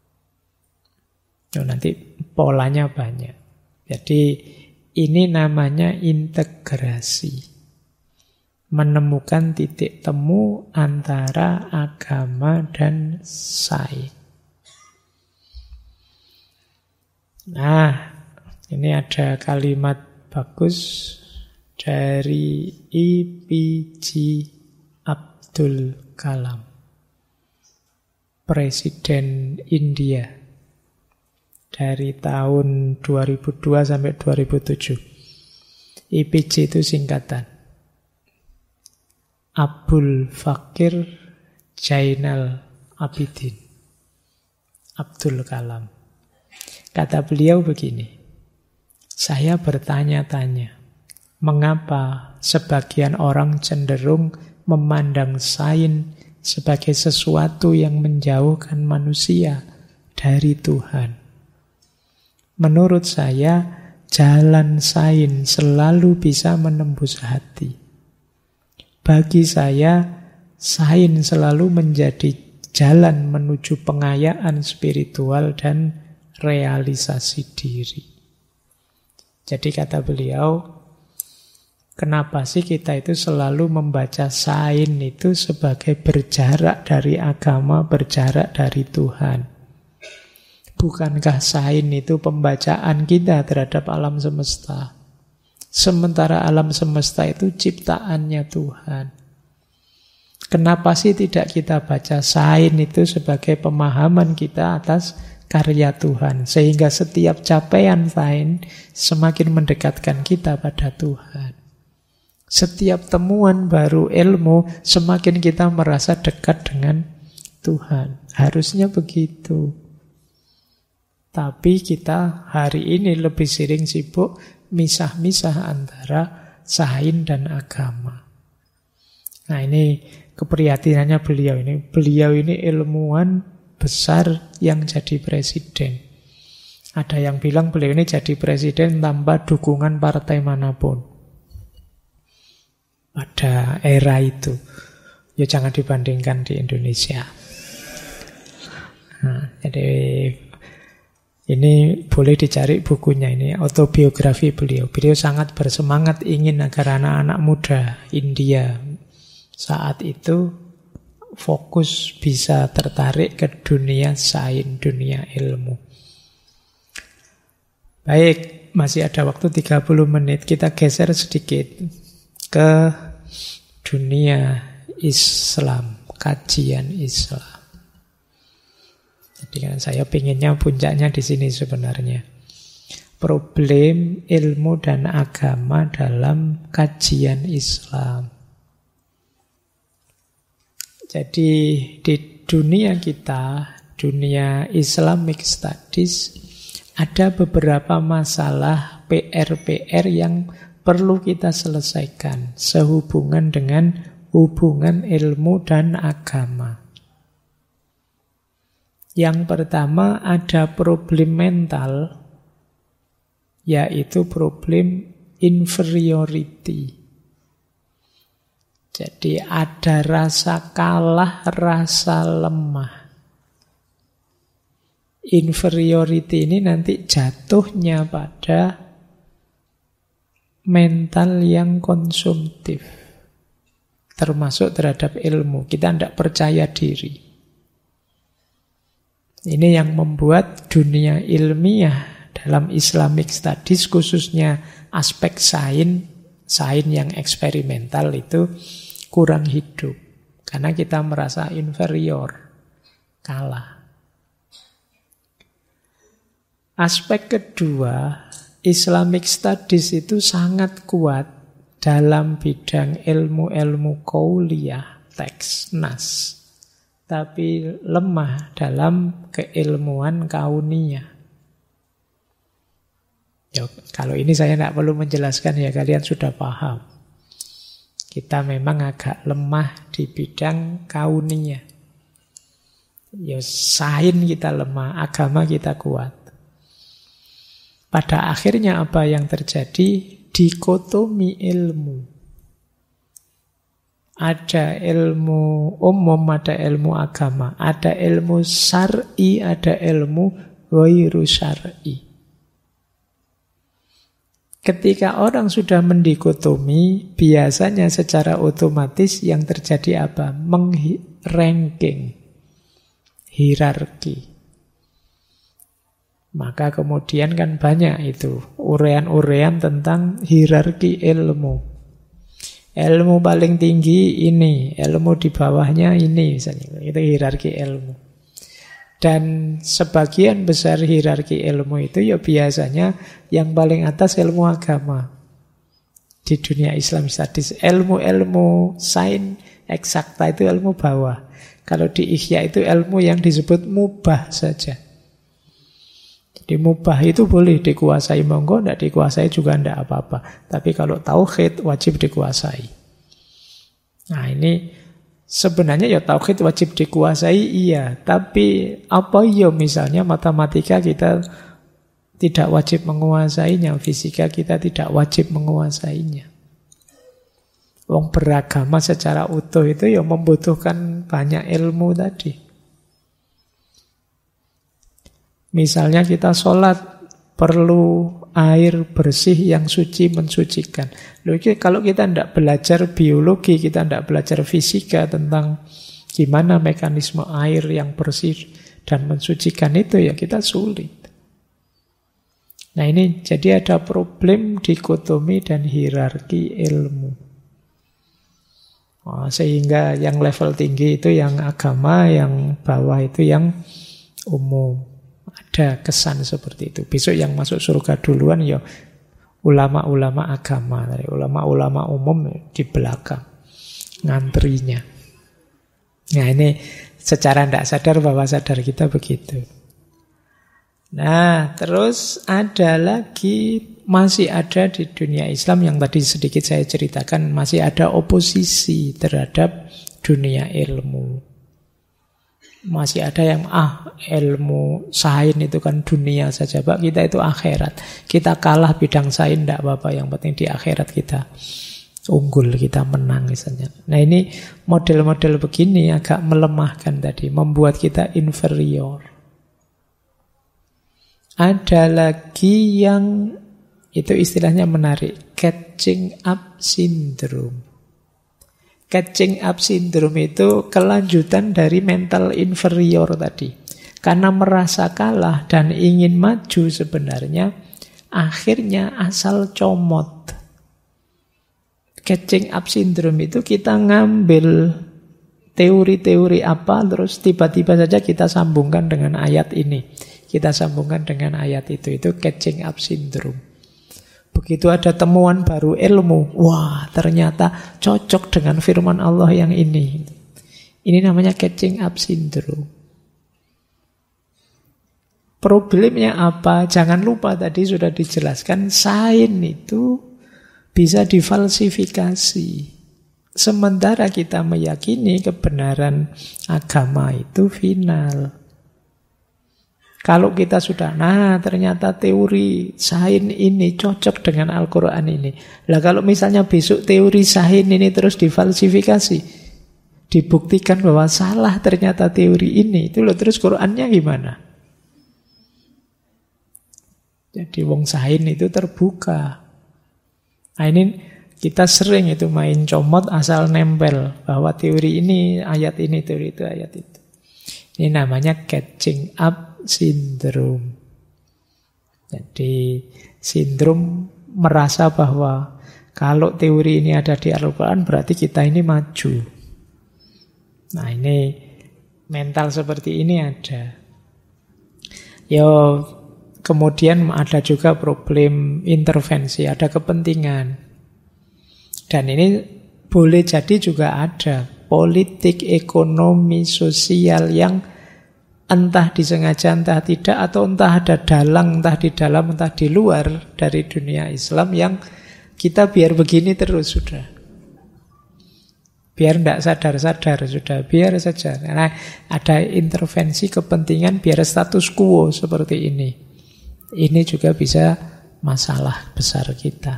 Nanti polanya banyak. Jadi ini namanya integrasi. Menemukan titik temu antara agama dan sains. Nah, ini ada kalimat bagus dari E.P.J. Abdul Kalam, Presiden India dari tahun 2002 sampai 2007. E.P.J. itu singkatan Abdul Fakir Jainal Abidin Abdul Kalam. Kata beliau begini, saya bertanya-tanya, mengapa sebagian orang cenderung memandang sains sebagai sesuatu yang menjauhkan manusia dari Tuhan? Menurut saya, jalan sains selalu bisa menembus hati. Bagi saya, sains selalu menjadi jalan menuju pengayaan spiritual dan realisasi diri. Jadi kata beliau, kenapa sih kita itu selalu membaca sains itu sebagai berjarak dari agama, berjarak dari Tuhan? Bukankah sains itu pembacaan kita terhadap alam semesta? Sementara alam semesta itu ciptaannya Tuhan. Kenapa sih tidak kita baca sains itu sebagai pemahaman kita atas karya Tuhan? Sehingga setiap capaian sains semakin mendekatkan kita pada Tuhan. Setiap temuan baru ilmu semakin kita merasa dekat dengan Tuhan. Harusnya begitu. Tapi kita hari ini lebih sering sibuk misah-misah antara sains dan agama. Nah ini keprihatinannya beliau ini. Beliau ini ilmuwan besar yang jadi presiden. Ada yang bilang beliau ini jadi presiden tanpa dukungan partai manapun. Pada era itu. Ya jangan dibandingkan di Indonesia. Nah, jadi ini boleh dicari bukunya, ini autobiografi beliau. Beliau sangat bersemangat ingin agar anak-anak muda India saat itu fokus bisa tertarik ke dunia sains, dunia ilmu. Baik, masih ada waktu 30 menit. Kita geser sedikit ke dunia Islam, kajian Islam. Jadi kan saya pinginnya puncaknya di sini sebenarnya. Problem ilmu dan agama dalam kajian Islam. Jadi di dunia kita, dunia Islamic Studies, ada beberapa masalah PR-PR yang perlu kita selesaikan sehubungan dengan hubungan ilmu dan agama. Yang pertama ada problem mental, yaitu problem inferiority. Jadi ada rasa kalah, rasa lemah. Inferiority ini nanti jatuhnya pada mental yang konsumtif, termasuk terhadap ilmu. Kita tidak percaya diri. Ini yang membuat dunia ilmiah dalam Islamic Studies, khususnya aspek sains yang eksperimental itu kurang hidup. Karena kita merasa inferior, kalah. Aspek kedua, Islamic Studies itu sangat kuat dalam bidang ilmu-ilmu qauliyah, teks, nas. Tapi lemah dalam keilmuan kauniyah. Ya, kalau ini saya tidak perlu menjelaskan ya, kalian sudah paham. Kita memang agak lemah di bidang kauniyah. Ya, sains kita lemah, agama kita kuat. Pada akhirnya apa yang terjadi? Dikotomi ilmu. Ada ilmu umum, ada ilmu agama. Ada ilmu syar'i, ada ilmu ghairu syar'i. Ketika orang sudah mendikotomi, biasanya secara otomatis yang terjadi apa? Ranking, hierarki. Maka kemudian kan banyak itu urean-urean tentang hierarki ilmu. Ilmu paling tinggi ini, ilmu di bawahnya ini, misalnya. Itu hierarki ilmu. Dan sebagian besar hierarki ilmu itu ya biasanya yang paling atas ilmu agama. Di dunia Islam Studies, ilmu-ilmu sains eksakta itu ilmu bawah. Kalau di Ihya itu ilmu yang disebut mubah saja. Jadi mubah itu boleh dikuasai, monggo, tidak dikuasai juga tidak apa-apa. Tapi kalau tauhid wajib dikuasai. Nah ini sebenarnya ya tauhid wajib dikuasai, iya. Tapi apa ya misalnya matematika kita tidak wajib menguasainya, fisika kita tidak wajib menguasainya. Wong beragama secara utuh itu ya membutuhkan banyak ilmu tadi. Misalnya kita sholat perlu air bersih yang suci mensucikan. Loh, kalau kita tidak belajar biologi, kita tidak belajar fisika tentang gimana mekanisme air yang bersih dan mensucikan itu, ya kita sulit. Nah ini jadi ada problem dikotomi dan hierarki ilmu. Sehingga yang level tinggi itu yang agama, yang bawah itu yang umum. Ada kesan seperti itu. Besok yang masuk surga duluan ya ulama-ulama agama, ulama-ulama umum di belakang ngantrinya. Nah ini secara tidak sadar bawah sadar kita begitu. Nah, terus ada lagi, masih ada di dunia Islam yang tadi sedikit saya ceritakan, masih ada oposisi terhadap dunia ilmu. Masih ada yang, ilmu sains itu kan dunia saja, Pak, kita itu akhirat. Kita kalah bidang sains, tidak apa-apa, yang penting di akhirat kita unggul, kita menang misalnya. Nah, ini model-model begini agak melemahkan tadi, membuat kita inferior. Ada lagi yang itu istilahnya menarik, catching up syndrome. Catching up syndrome itu kelanjutan dari mental inferior tadi. Karena merasa kalah dan ingin maju sebenarnya, akhirnya asal comot. Catching up syndrome itu kita ngambil teori-teori apa, terus tiba-tiba saja kita sambungkan dengan ayat ini. Kita sambungkan dengan ayat itu catching up syndrome. Begitu ada temuan baru ilmu, wah ternyata cocok dengan firman Allah yang ini. Ini namanya catching up syndrome. Problemnya apa? Jangan lupa tadi sudah dijelaskan, sains itu bisa difalsifikasi. Sementara kita meyakini kebenaran agama itu final. Kalau kita sudah, ternyata teori sains ini cocok dengan Al-Quran ini. Lah kalau misalnya besok teori sains ini terus difalsifikasi, dibuktikan bahwa salah ternyata teori ini, itu loh, terus Qurannya gimana? Jadi wong sains itu terbuka. Nah ini kita sering itu main comot asal nempel, bahwa teori ini, ayat ini, teori itu, ayat itu. Ini namanya catching up syndrome. Jadi sindrom merasa bahwa kalau teori ini ada di Al-Quran berarti kita ini maju. Nah ini mental seperti ini ada. Kemudian ada juga problem intervensi, ada kepentingan. Dan ini boleh jadi juga ada politik, ekonomi, sosial yang entah disengaja, entah tidak, atau entah ada dalang, entah di dalam, entah di luar dari dunia Islam yang kita biar begini terus sudah. Biar tidak sadar-sadar sudah, biar saja. Karena ada intervensi kepentingan biar status quo seperti ini. Ini juga bisa masalah besar kita.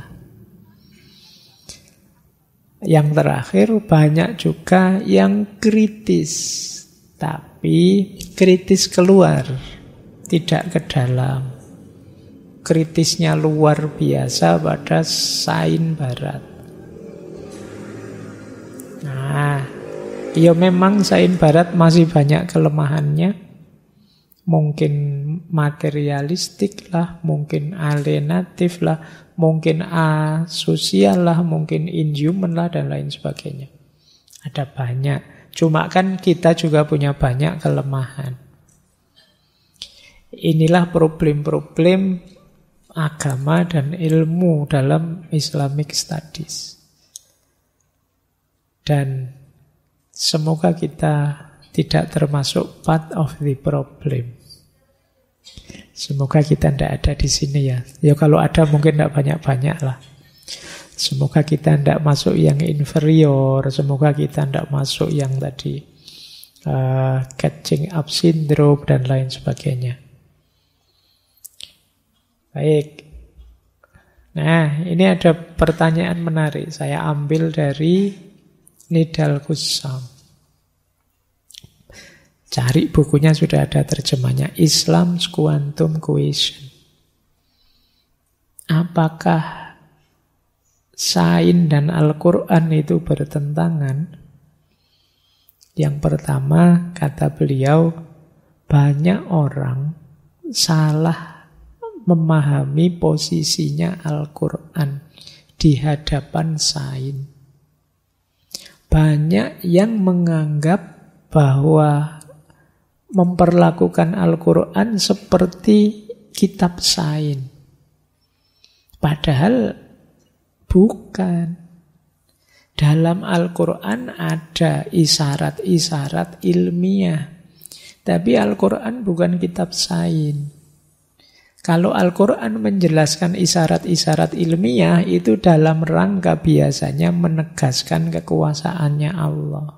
Yang terakhir, banyak juga yang kritis. Tapi kritis keluar, tidak ke dalam. Kritisnya luar biasa pada sains barat. Nah, memang sains barat masih banyak kelemahannya. Mungkin materialistik lah, mungkin alienatif lah, mungkin asosial lah, mungkin inhuman lah, dan lain sebagainya. Ada banyak. Cuma kan kita juga punya banyak kelemahan. Inilah problem-problem agama dan ilmu dalam Islamic Studies. Dan semoga kita tidak termasuk part of the problem. Semoga kita tidak ada di sini ya. Kalau ada mungkin tidak banyak-banyak lah. Semoga kita tidak masuk yang inferior. Semoga kita tidak masuk yang tadi catching up syndrome dan lain sebagainya. Baik. Nah, ini ada pertanyaan menarik. Saya ambil dari Nidal Qussam. Cari bukunya, sudah ada terjemahnya. Islam's Quantum Question. Apakah sains dan Al-Quran itu bertentangan? Yang pertama, kata beliau, banyak orang salah memahami posisinya Al-Quran di hadapan sains. Banyak yang menganggap bahwa memperlakukan Al-Quran seperti kitab sains. Padahal bukan. Dalam Al-Quran ada isyarat-isyarat ilmiah. Tapi Al-Quran bukan kitab sains. Kalau Al-Quran menjelaskan isyarat-isyarat ilmiah, itu dalam rangka biasanya menegaskan kekuasaannya Allah.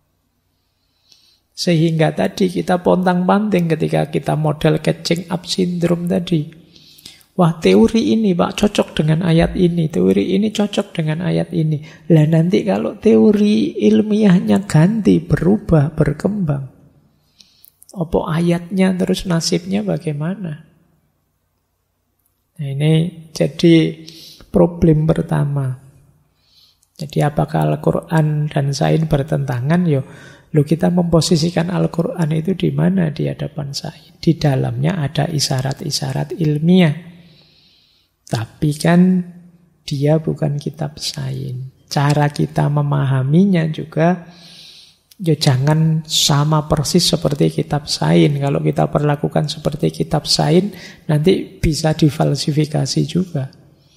Sehingga tadi kita pontang-panting ketika kita model catching up syndrome tadi. Wah, teori ini Pak cocok dengan ayat ini, teori ini cocok dengan ayat ini. Lah nanti kalau teori ilmiahnya ganti, berubah, berkembang, apa ayatnya terus nasibnya bagaimana? Nah, ini jadi problem pertama. Jadi apakah Al-Quran dan sains bertentangan? Kita memposisikan Al-Quran itu di mana di hadapan sains? Di dalamnya ada isyarat-isyarat ilmiah. Tapi kan dia bukan kitab sains. Cara kita memahaminya juga jangan sama persis seperti kitab sains. Kalau kita perlakukan seperti kitab sains, nanti bisa difalsifikasi juga.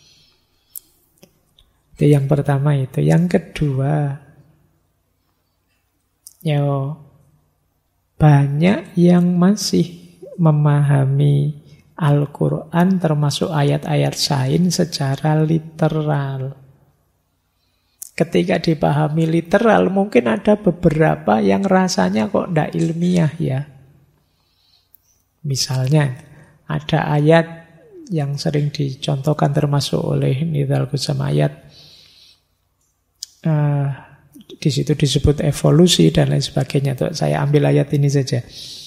Itu yang pertama itu. Yang kedua, banyak yang masih memahami Al-Quran termasuk ayat-ayat sains secara literal. Ketika dipahami literal, mungkin ada beberapa yang rasanya kok tidak ilmiah ya. Misalnya, ada ayat yang sering dicontohkan termasuk oleh Nidal Ghusam ayat. Di situ disebut evolusi dan lain sebagainya. Saya ambil ayat ini saja.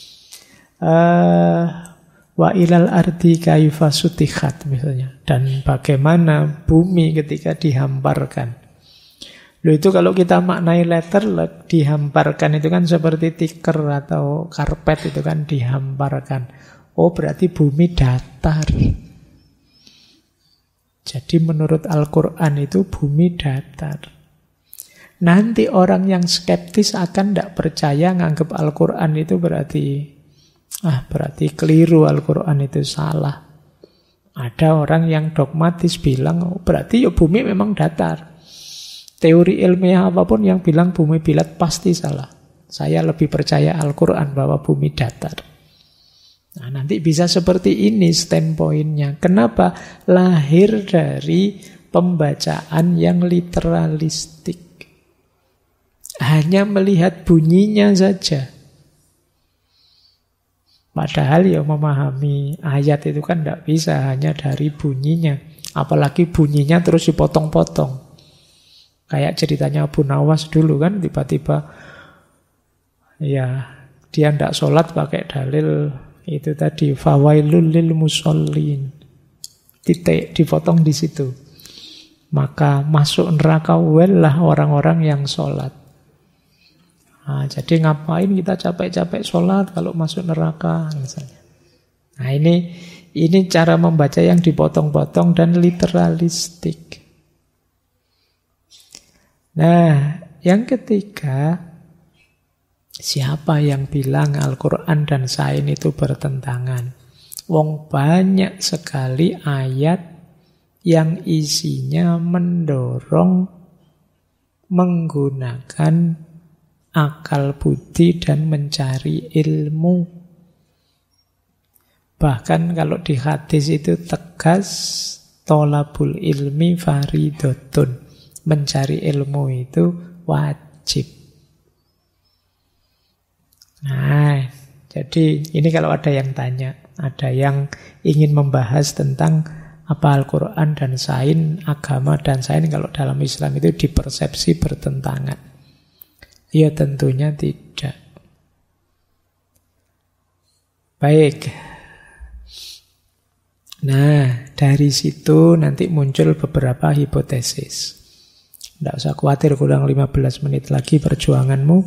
Wa ilal ardi kaifa sutikhat misalnya. Dan bagaimana bumi ketika dihamparkan. Itu kalau kita maknai letterlek, dihamparkan itu kan seperti tikar atau karpet itu kan dihamparkan. Oh, berarti bumi datar. Jadi menurut Al-Quran itu bumi datar. Nanti orang yang skeptis akan tidak percaya, nganggap Al-Quran itu berarti keliru, Al-Quran itu salah. Ada orang yang dogmatis bilang, berarti bumi memang datar. Teori ilmiah apapun yang bilang bumi bulat pasti salah. Saya lebih percaya Al-Quran bahwa bumi datar. Nah, nanti bisa seperti ini standpointnya. Kenapa? Lahir dari pembacaan yang literalistik. Hanya melihat bunyinya saja. Padahal memahami ayat itu kan tidak bisa hanya dari bunyinya. Apalagi bunyinya terus dipotong-potong. Kayak ceritanya Abu Nawas dulu kan, tiba-tiba dia tidak sholat pakai dalil itu tadi, fawailul lil musallin. Titik dipotong di situ. Maka masuk neraka lah orang-orang yang sholat. Nah, jadi ngapain kita capek-capek sholat kalau masuk neraka misalnya. Nah, ini cara membaca yang dipotong-potong dan literalistik. Nah, yang ketiga, siapa yang bilang Al-Quran dan sains itu bertentangan? Wong banyak sekali ayat yang isinya mendorong menggunakan akal budi dan mencari ilmu. Bahkan kalau di hadis itu tegas, tolabul ilmi faridotun. Mencari ilmu itu wajib. Nah, jadi ini kalau ada yang tanya, ada yang ingin membahas tentang apa Al-Quran dan sains, agama dan sains kalau dalam Islam itu dipersepsi bertentangan. Ya tentunya tidak. Baik. Nah, dari situ nanti muncul beberapa hipotesis. Tidak usah khawatir, kurang 15 menit lagi perjuanganmu.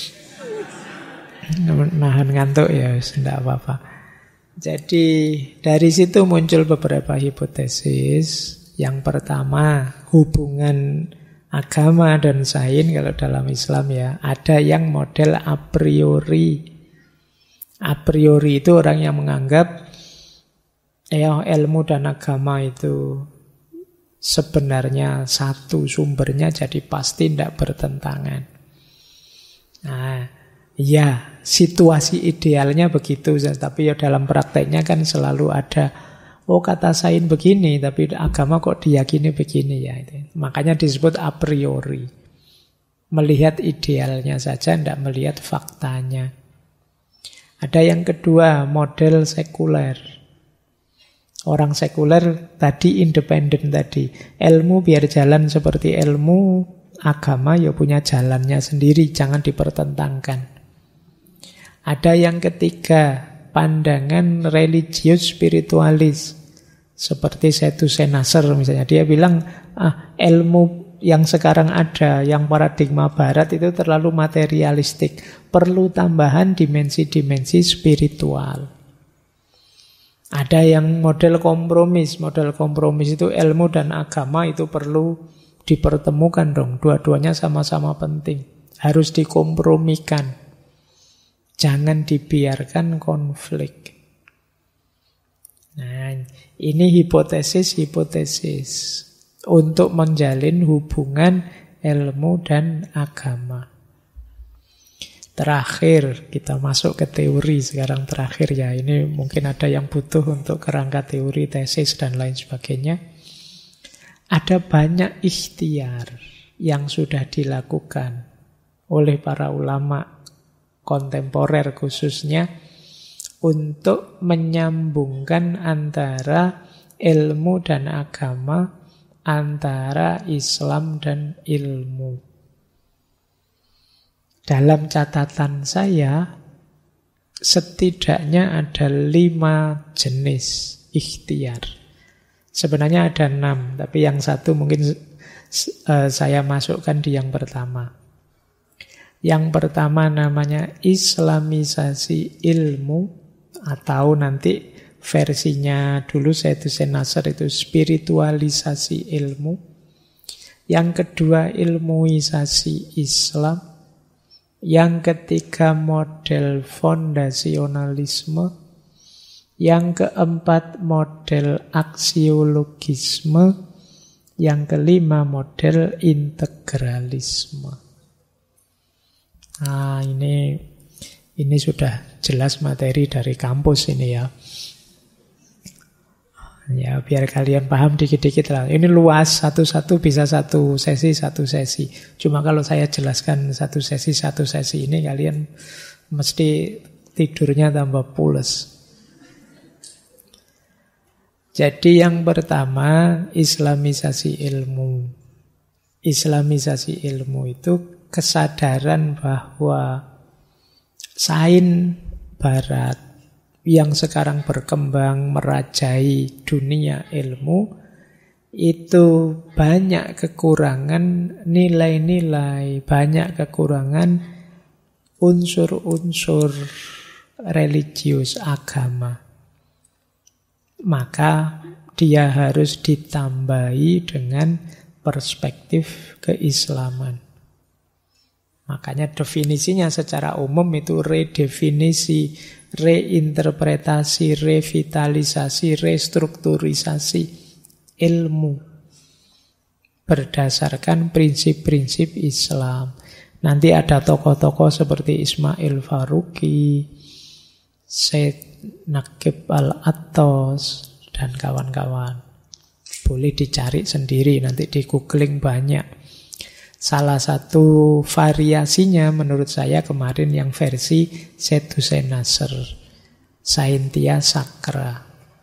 Nahan ngantuk ya, tidak apa-apa. Jadi dari situ muncul beberapa hipotesis. Yang pertama, hubungan agama dan sains kalau dalam Islam ya, ada yang model a priori. A priori itu orang yang menganggap ilmu dan agama itu sebenarnya satu sumbernya, jadi pasti tidak bertentangan. Nah, ya situasi idealnya begitu, tapi dalam prakteknya kan selalu ada Oh, kata sains begini, tapi agama kok diyakini begini ya. Itu. Makanya disebut a priori. Melihat idealnya saja, tidak melihat faktanya. Ada yang kedua, model sekuler. Orang sekuler tadi independen tadi. Ilmu biar jalan seperti ilmu, agama ya punya jalannya sendiri, jangan dipertentangkan. Ada yang ketiga, pandangan religius spiritualis. Seperti Saidhusen Nasr misalnya. Dia bilang, ilmu yang sekarang ada, yang paradigma barat itu terlalu materialistik. Perlu tambahan dimensi-dimensi spiritual. Ada yang model kompromis. Model kompromis itu ilmu dan agama itu perlu dipertemukan dong. Dua-duanya sama-sama penting. Harus dikompromikan. Jangan dibiarkan konflik. Nah, ini hipotesis-hipotesis untuk menjalin hubungan ilmu dan agama. Terakhir, kita masuk ke teori sekarang terakhir ya. Ini mungkin ada yang butuh untuk kerangka teori, tesis, dan lain sebagainya. Ada banyak ikhtiar yang sudah dilakukan oleh para ulama kontemporer khususnya untuk menyambungkan antara ilmu dan agama, antara Islam dan ilmu. Dalam catatan saya, setidaknya ada 5 jenis ikhtiar. Sebenarnya ada 6, tapi yang satu mungkin saya masukkan di yang pertama. Yang pertama namanya Islamisasi ilmu, atau nanti versinya dulu Saidhusen Nasr itu spiritualisasi ilmu. Yang kedua ilmuisasi Islam. Yang ketiga model fondasionalisme. Yang keempat model aksiologisme. Yang kelima model integralisme. Nah, ini sudah jelas materi dari kampus ini ya. Ya, biar kalian paham dikit-dikit lah. Ini luas, satu-satu bisa satu sesi. Cuma kalau saya jelaskan satu sesi ini, kalian mesti tidurnya tambah pules. Jadi yang pertama, Islamisasi ilmu. Islamisasi ilmu itu kesadaran bahwa sains barat yang sekarang berkembang merajai dunia ilmu itu banyak kekurangan nilai-nilai, banyak kekurangan unsur-unsur religius agama. Maka dia harus ditambahi dengan perspektif keislaman. Makanya definisinya secara umum itu redefinisi, reinterpretasi, revitalisasi, restrukturisasi ilmu berdasarkan prinsip-prinsip Islam. Nanti ada tokoh-tokoh seperti Ismail Faruqi, Syed Naqib Al-Attas, dan kawan-kawan. Boleh dicari sendiri, nanti di googling banyak. Salah satu variasinya menurut saya kemarin yang versi Saidhusen Nasr, Saintia Sakra.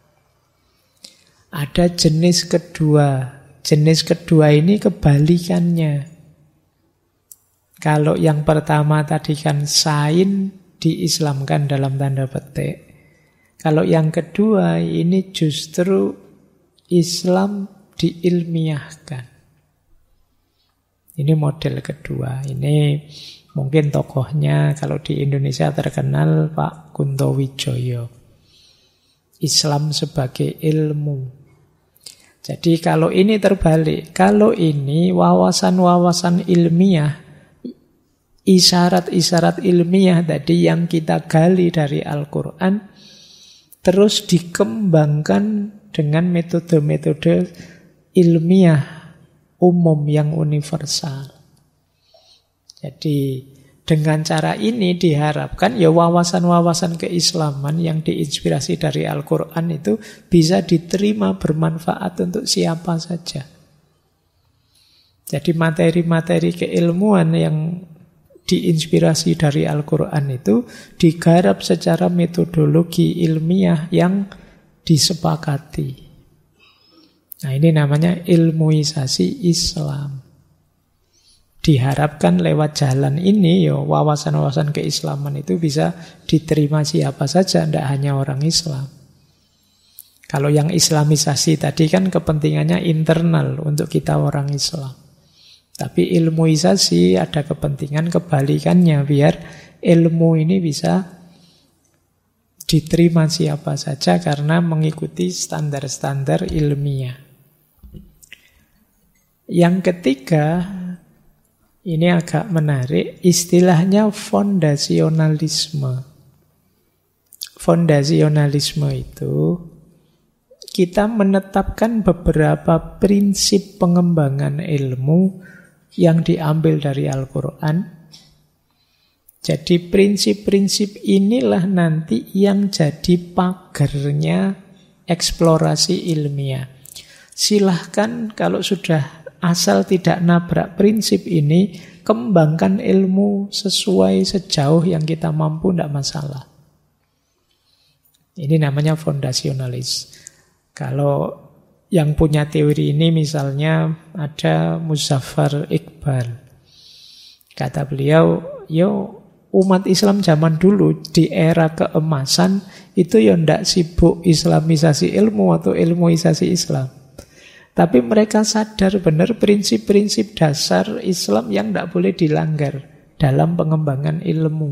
Ada jenis kedua. Jenis kedua ini kebalikannya. Kalau yang pertama tadi kan sains diislamkan dalam tanda petik. Kalau yang kedua ini justru Islam diilmiahkan. Ini model kedua. Ini mungkin tokohnya kalau di Indonesia terkenal Pak Kunto Wijoyo. Islam sebagai ilmu. Jadi kalau ini terbalik, kalau ini wawasan-wawasan ilmiah, isyarat-isyarat ilmiah tadi yang kita gali dari Al-Quran, terus dikembangkan dengan metode-metode ilmiah umum yang universal. Jadi Dengan cara ini diharapkan ya wawasan-wawasan keislaman yang diinspirasi dari Al-Quran itu bisa diterima bermanfaat untuk siapa saja. Jadi materi-materi keilmuan yang diinspirasi dari Al-Quran itu digarap secara metodologi ilmiah yang disepakati. Nah, ini namanya ilmuisasi Islam. Diharapkan lewat jalan ini ya wawasan-wawasan keislaman itu bisa diterima siapa saja, tidak hanya orang Islam. Kalau yang islamisasi tadi kan kepentingannya internal untuk kita orang Islam. Tapi ilmuisasi ada kepentingan kebalikannya, biar ilmu ini bisa diterima siapa saja karena mengikuti standar-standar ilmiah. Yang ketiga, ini agak menarik, istilahnya fondasionalisme. Fondasionalisme itu kita menetapkan beberapa prinsip pengembangan ilmu yang diambil dari Al-Quran. Jadi prinsip-prinsip inilah nanti yang jadi pagarnya eksplorasi ilmiah. Silahkan kalau sudah asal tidak nabrak prinsip ini, kembangkan ilmu sesuai sejauh yang kita mampu, tidak masalah. Ini namanya fondasionalis. Kalau yang punya teori ini misalnya ada Muzaffar Iqbal. Kata beliau, umat Islam zaman dulu di era keemasan itu ya tidak sibuk islamisasi ilmu atau ilmuisasi Islam. Tapi mereka sadar benar prinsip-prinsip dasar Islam yang tidak boleh dilanggar dalam pengembangan ilmu.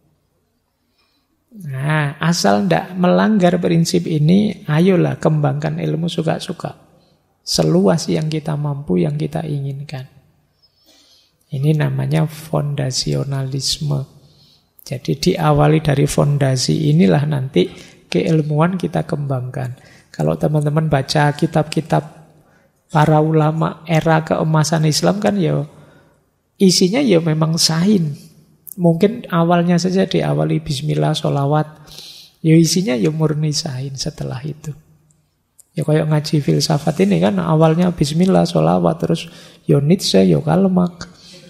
Nah, asal tidak melanggar prinsip ini, ayolah kembangkan ilmu suka-suka. Seluas yang kita mampu, yang kita inginkan. Ini namanya fondasionalisme. Jadi diawali dari fondasi inilah nanti keilmuan kita kembangkan. Kalau teman-teman baca kitab-kitab para ulama era keemasan Islam kan ya isinya ya memang sain. Mungkin awalnya saja diawali bismillah, sholawat. Ya isinya ya murni sain setelah itu. Ya kayak ngaji filsafat ini kan awalnya bismillah, sholawat, terus ya Nietzsche, ya Karl Marx.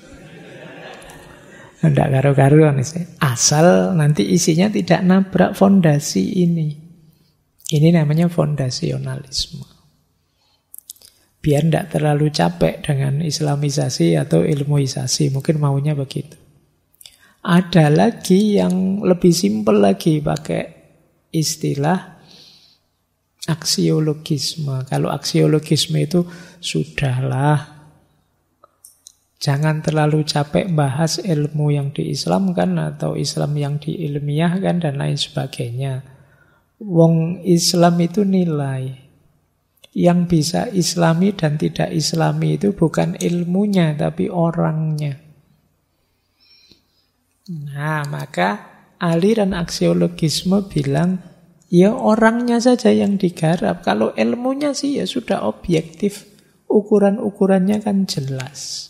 Tidak karu-karuan. Asal nanti isinya tidak nabrak fondasi ini. Ini namanya fondasionalisme. Biar tidak terlalu capek dengan islamisasi atau ilmuisasi. Mungkin maunya begitu. Ada lagi yang lebih simpel lagi pakai istilah aksiologisme. Kalau aksiologisme itu sudahlah. Jangan terlalu capek bahas ilmu yang diislamkan atau Islam yang diilmiahkan dan lain sebagainya. Wong Islam itu nilai. Yang bisa islami dan tidak islami itu bukan ilmunya, tapi orangnya. Nah, maka aliran aksiologisme bilang, ya orangnya saja yang digarap. Kalau ilmunya sih ya sudah objektif. Ukuran-ukurannya kan jelas.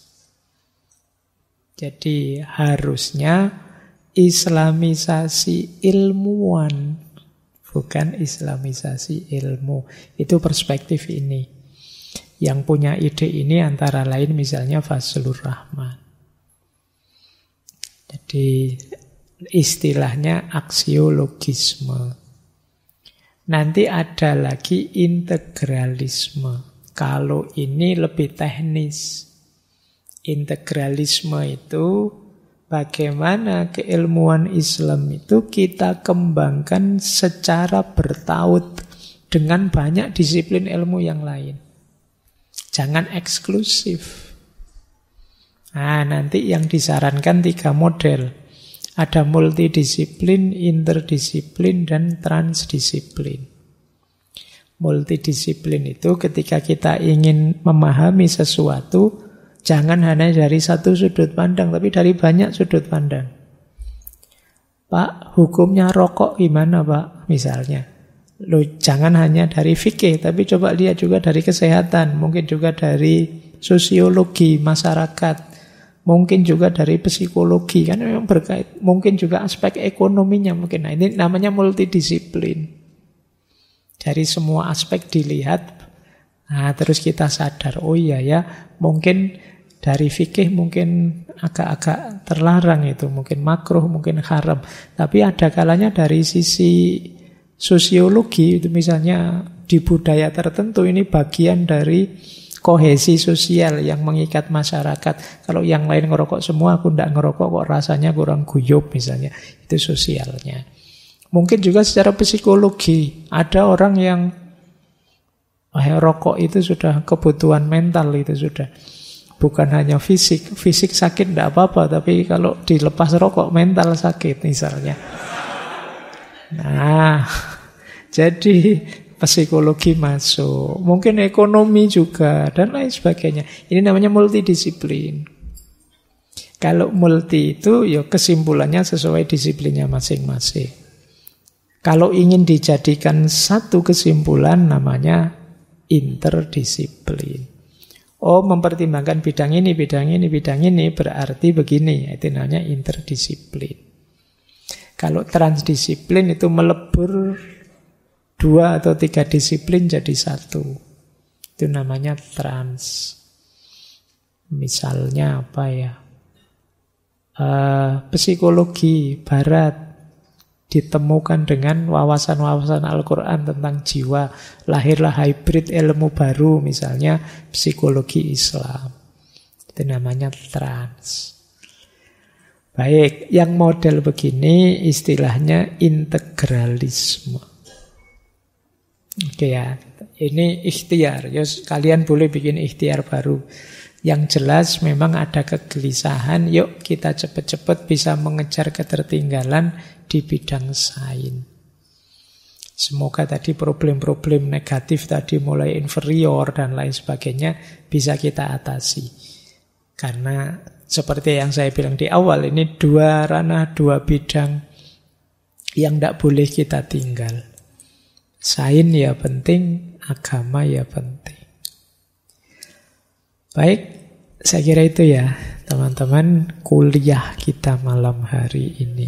Jadi harusnya islamisasi ilmuwan, bukan islamisasi ilmu. Itu perspektif ini. Yang punya ide ini antara lain misalnya Fazlur Rahman. Jadi istilahnya aksiologisme. Nanti ada lagi integralisme. Kalau ini lebih teknis. Integralisme itu bagaimana keilmuan Islam itu kita kembangkan secara bertaut dengan banyak disiplin ilmu yang lain. Jangan eksklusif. Nah, nanti yang disarankan 3 model. Ada multidisiplin, interdisiplin, dan transdisiplin. Multidisiplin itu ketika kita ingin memahami sesuatu, jangan hanya dari satu sudut pandang, tapi dari banyak sudut pandang. Pak, hukumnya rokok gimana Pak? Misalnya. Loh, jangan hanya dari fikih, tapi coba lihat juga dari kesehatan, mungkin juga dari sosiologi masyarakat, mungkin juga dari psikologi, kan memang berkait, mungkin juga aspek ekonominya mungkin. Nah, ini namanya multidisiplin. Dari semua aspek dilihat, nah terus kita sadar, oh iya ya, mungkin dari fikih mungkin agak-agak terlarang itu, mungkin makruh, mungkin haram. Tapi ada kalanya dari sisi sosiologi, itu misalnya di budaya tertentu ini bagian dari kohesi sosial yang mengikat masyarakat. Kalau yang lain ngerokok semua, aku tidak ngerokok kok rasanya kurang guyup misalnya. Itu sosialnya. Mungkin juga secara psikologi. Ada orang yang rokok itu sudah kebutuhan mental, itu sudah. Bukan hanya fisik. Fisik sakit tidak apa-apa, tapi kalau dilepas rokok mental sakit misalnya. Nah, jadi psikologi masuk, mungkin ekonomi juga, dan lain sebagainya. Ini namanya multidisiplin. Kalau multi itu ya kesimpulannya sesuai disiplinnya masing-masing. Kalau ingin dijadikan satu kesimpulan namanya interdisiplin. Oh, mempertimbangkan bidang ini, bidang ini, bidang ini, berarti begini. Itu namanya interdisiplin. Kalau transdisiplin itu melebur 2 atau 3 disiplin jadi satu. Itu namanya trans. Misalnya apa ya? Psikologi barat ditemukan dengan wawasan-wawasan Al-Quran tentang jiwa. Lahirlah hybrid ilmu baru, misalnya psikologi Islam. Itu namanya trans. Baik, yang model begini istilahnya integralisme. Oke ya, ini ikhtiar. Yus, kalian boleh bikin ikhtiar baru. Yang jelas memang ada kegelisahan. Yuk kita cepat-cepat bisa mengejar ketertinggalan di bidang sains. Semoga tadi problem-problem negatif tadi mulai inferior dan lain sebagainya bisa kita atasi. Karena seperti yang saya bilang di awal, ini 2 ranah, 2 bidang yang tidak boleh kita tinggal. Sains ya penting, agama ya penting. Baik, saya kira itu ya teman-teman kuliah kita malam hari ini.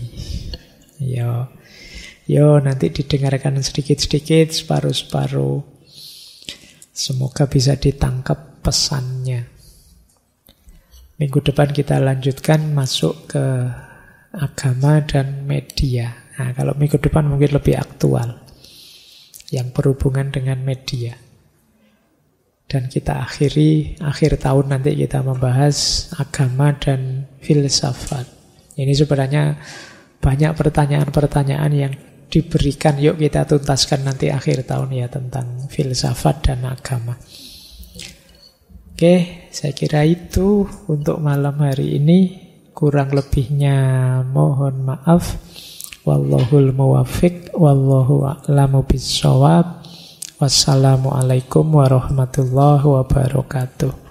Yo nanti didengarkan sedikit-sedikit, separuh-separuh. Semoga bisa ditangkap pesannya. Minggu depan kita lanjutkan masuk ke agama dan media. Nah, kalau minggu depan mungkin lebih aktual, yang berhubungan dengan media. Dan kita akhir tahun nanti kita membahas agama dan filsafat. Ini sebenarnya banyak pertanyaan-pertanyaan yang diberikan, yuk kita tuntaskan nanti akhir tahun ya, tentang filsafat dan agama. Oke, saya kira itu untuk malam hari ini. Kurang lebihnya mohon maaf. Wallahul muwaffiq, wallahu a'lamu bissawab. Wassalamualaikum warahmatullahi wabarakatuh.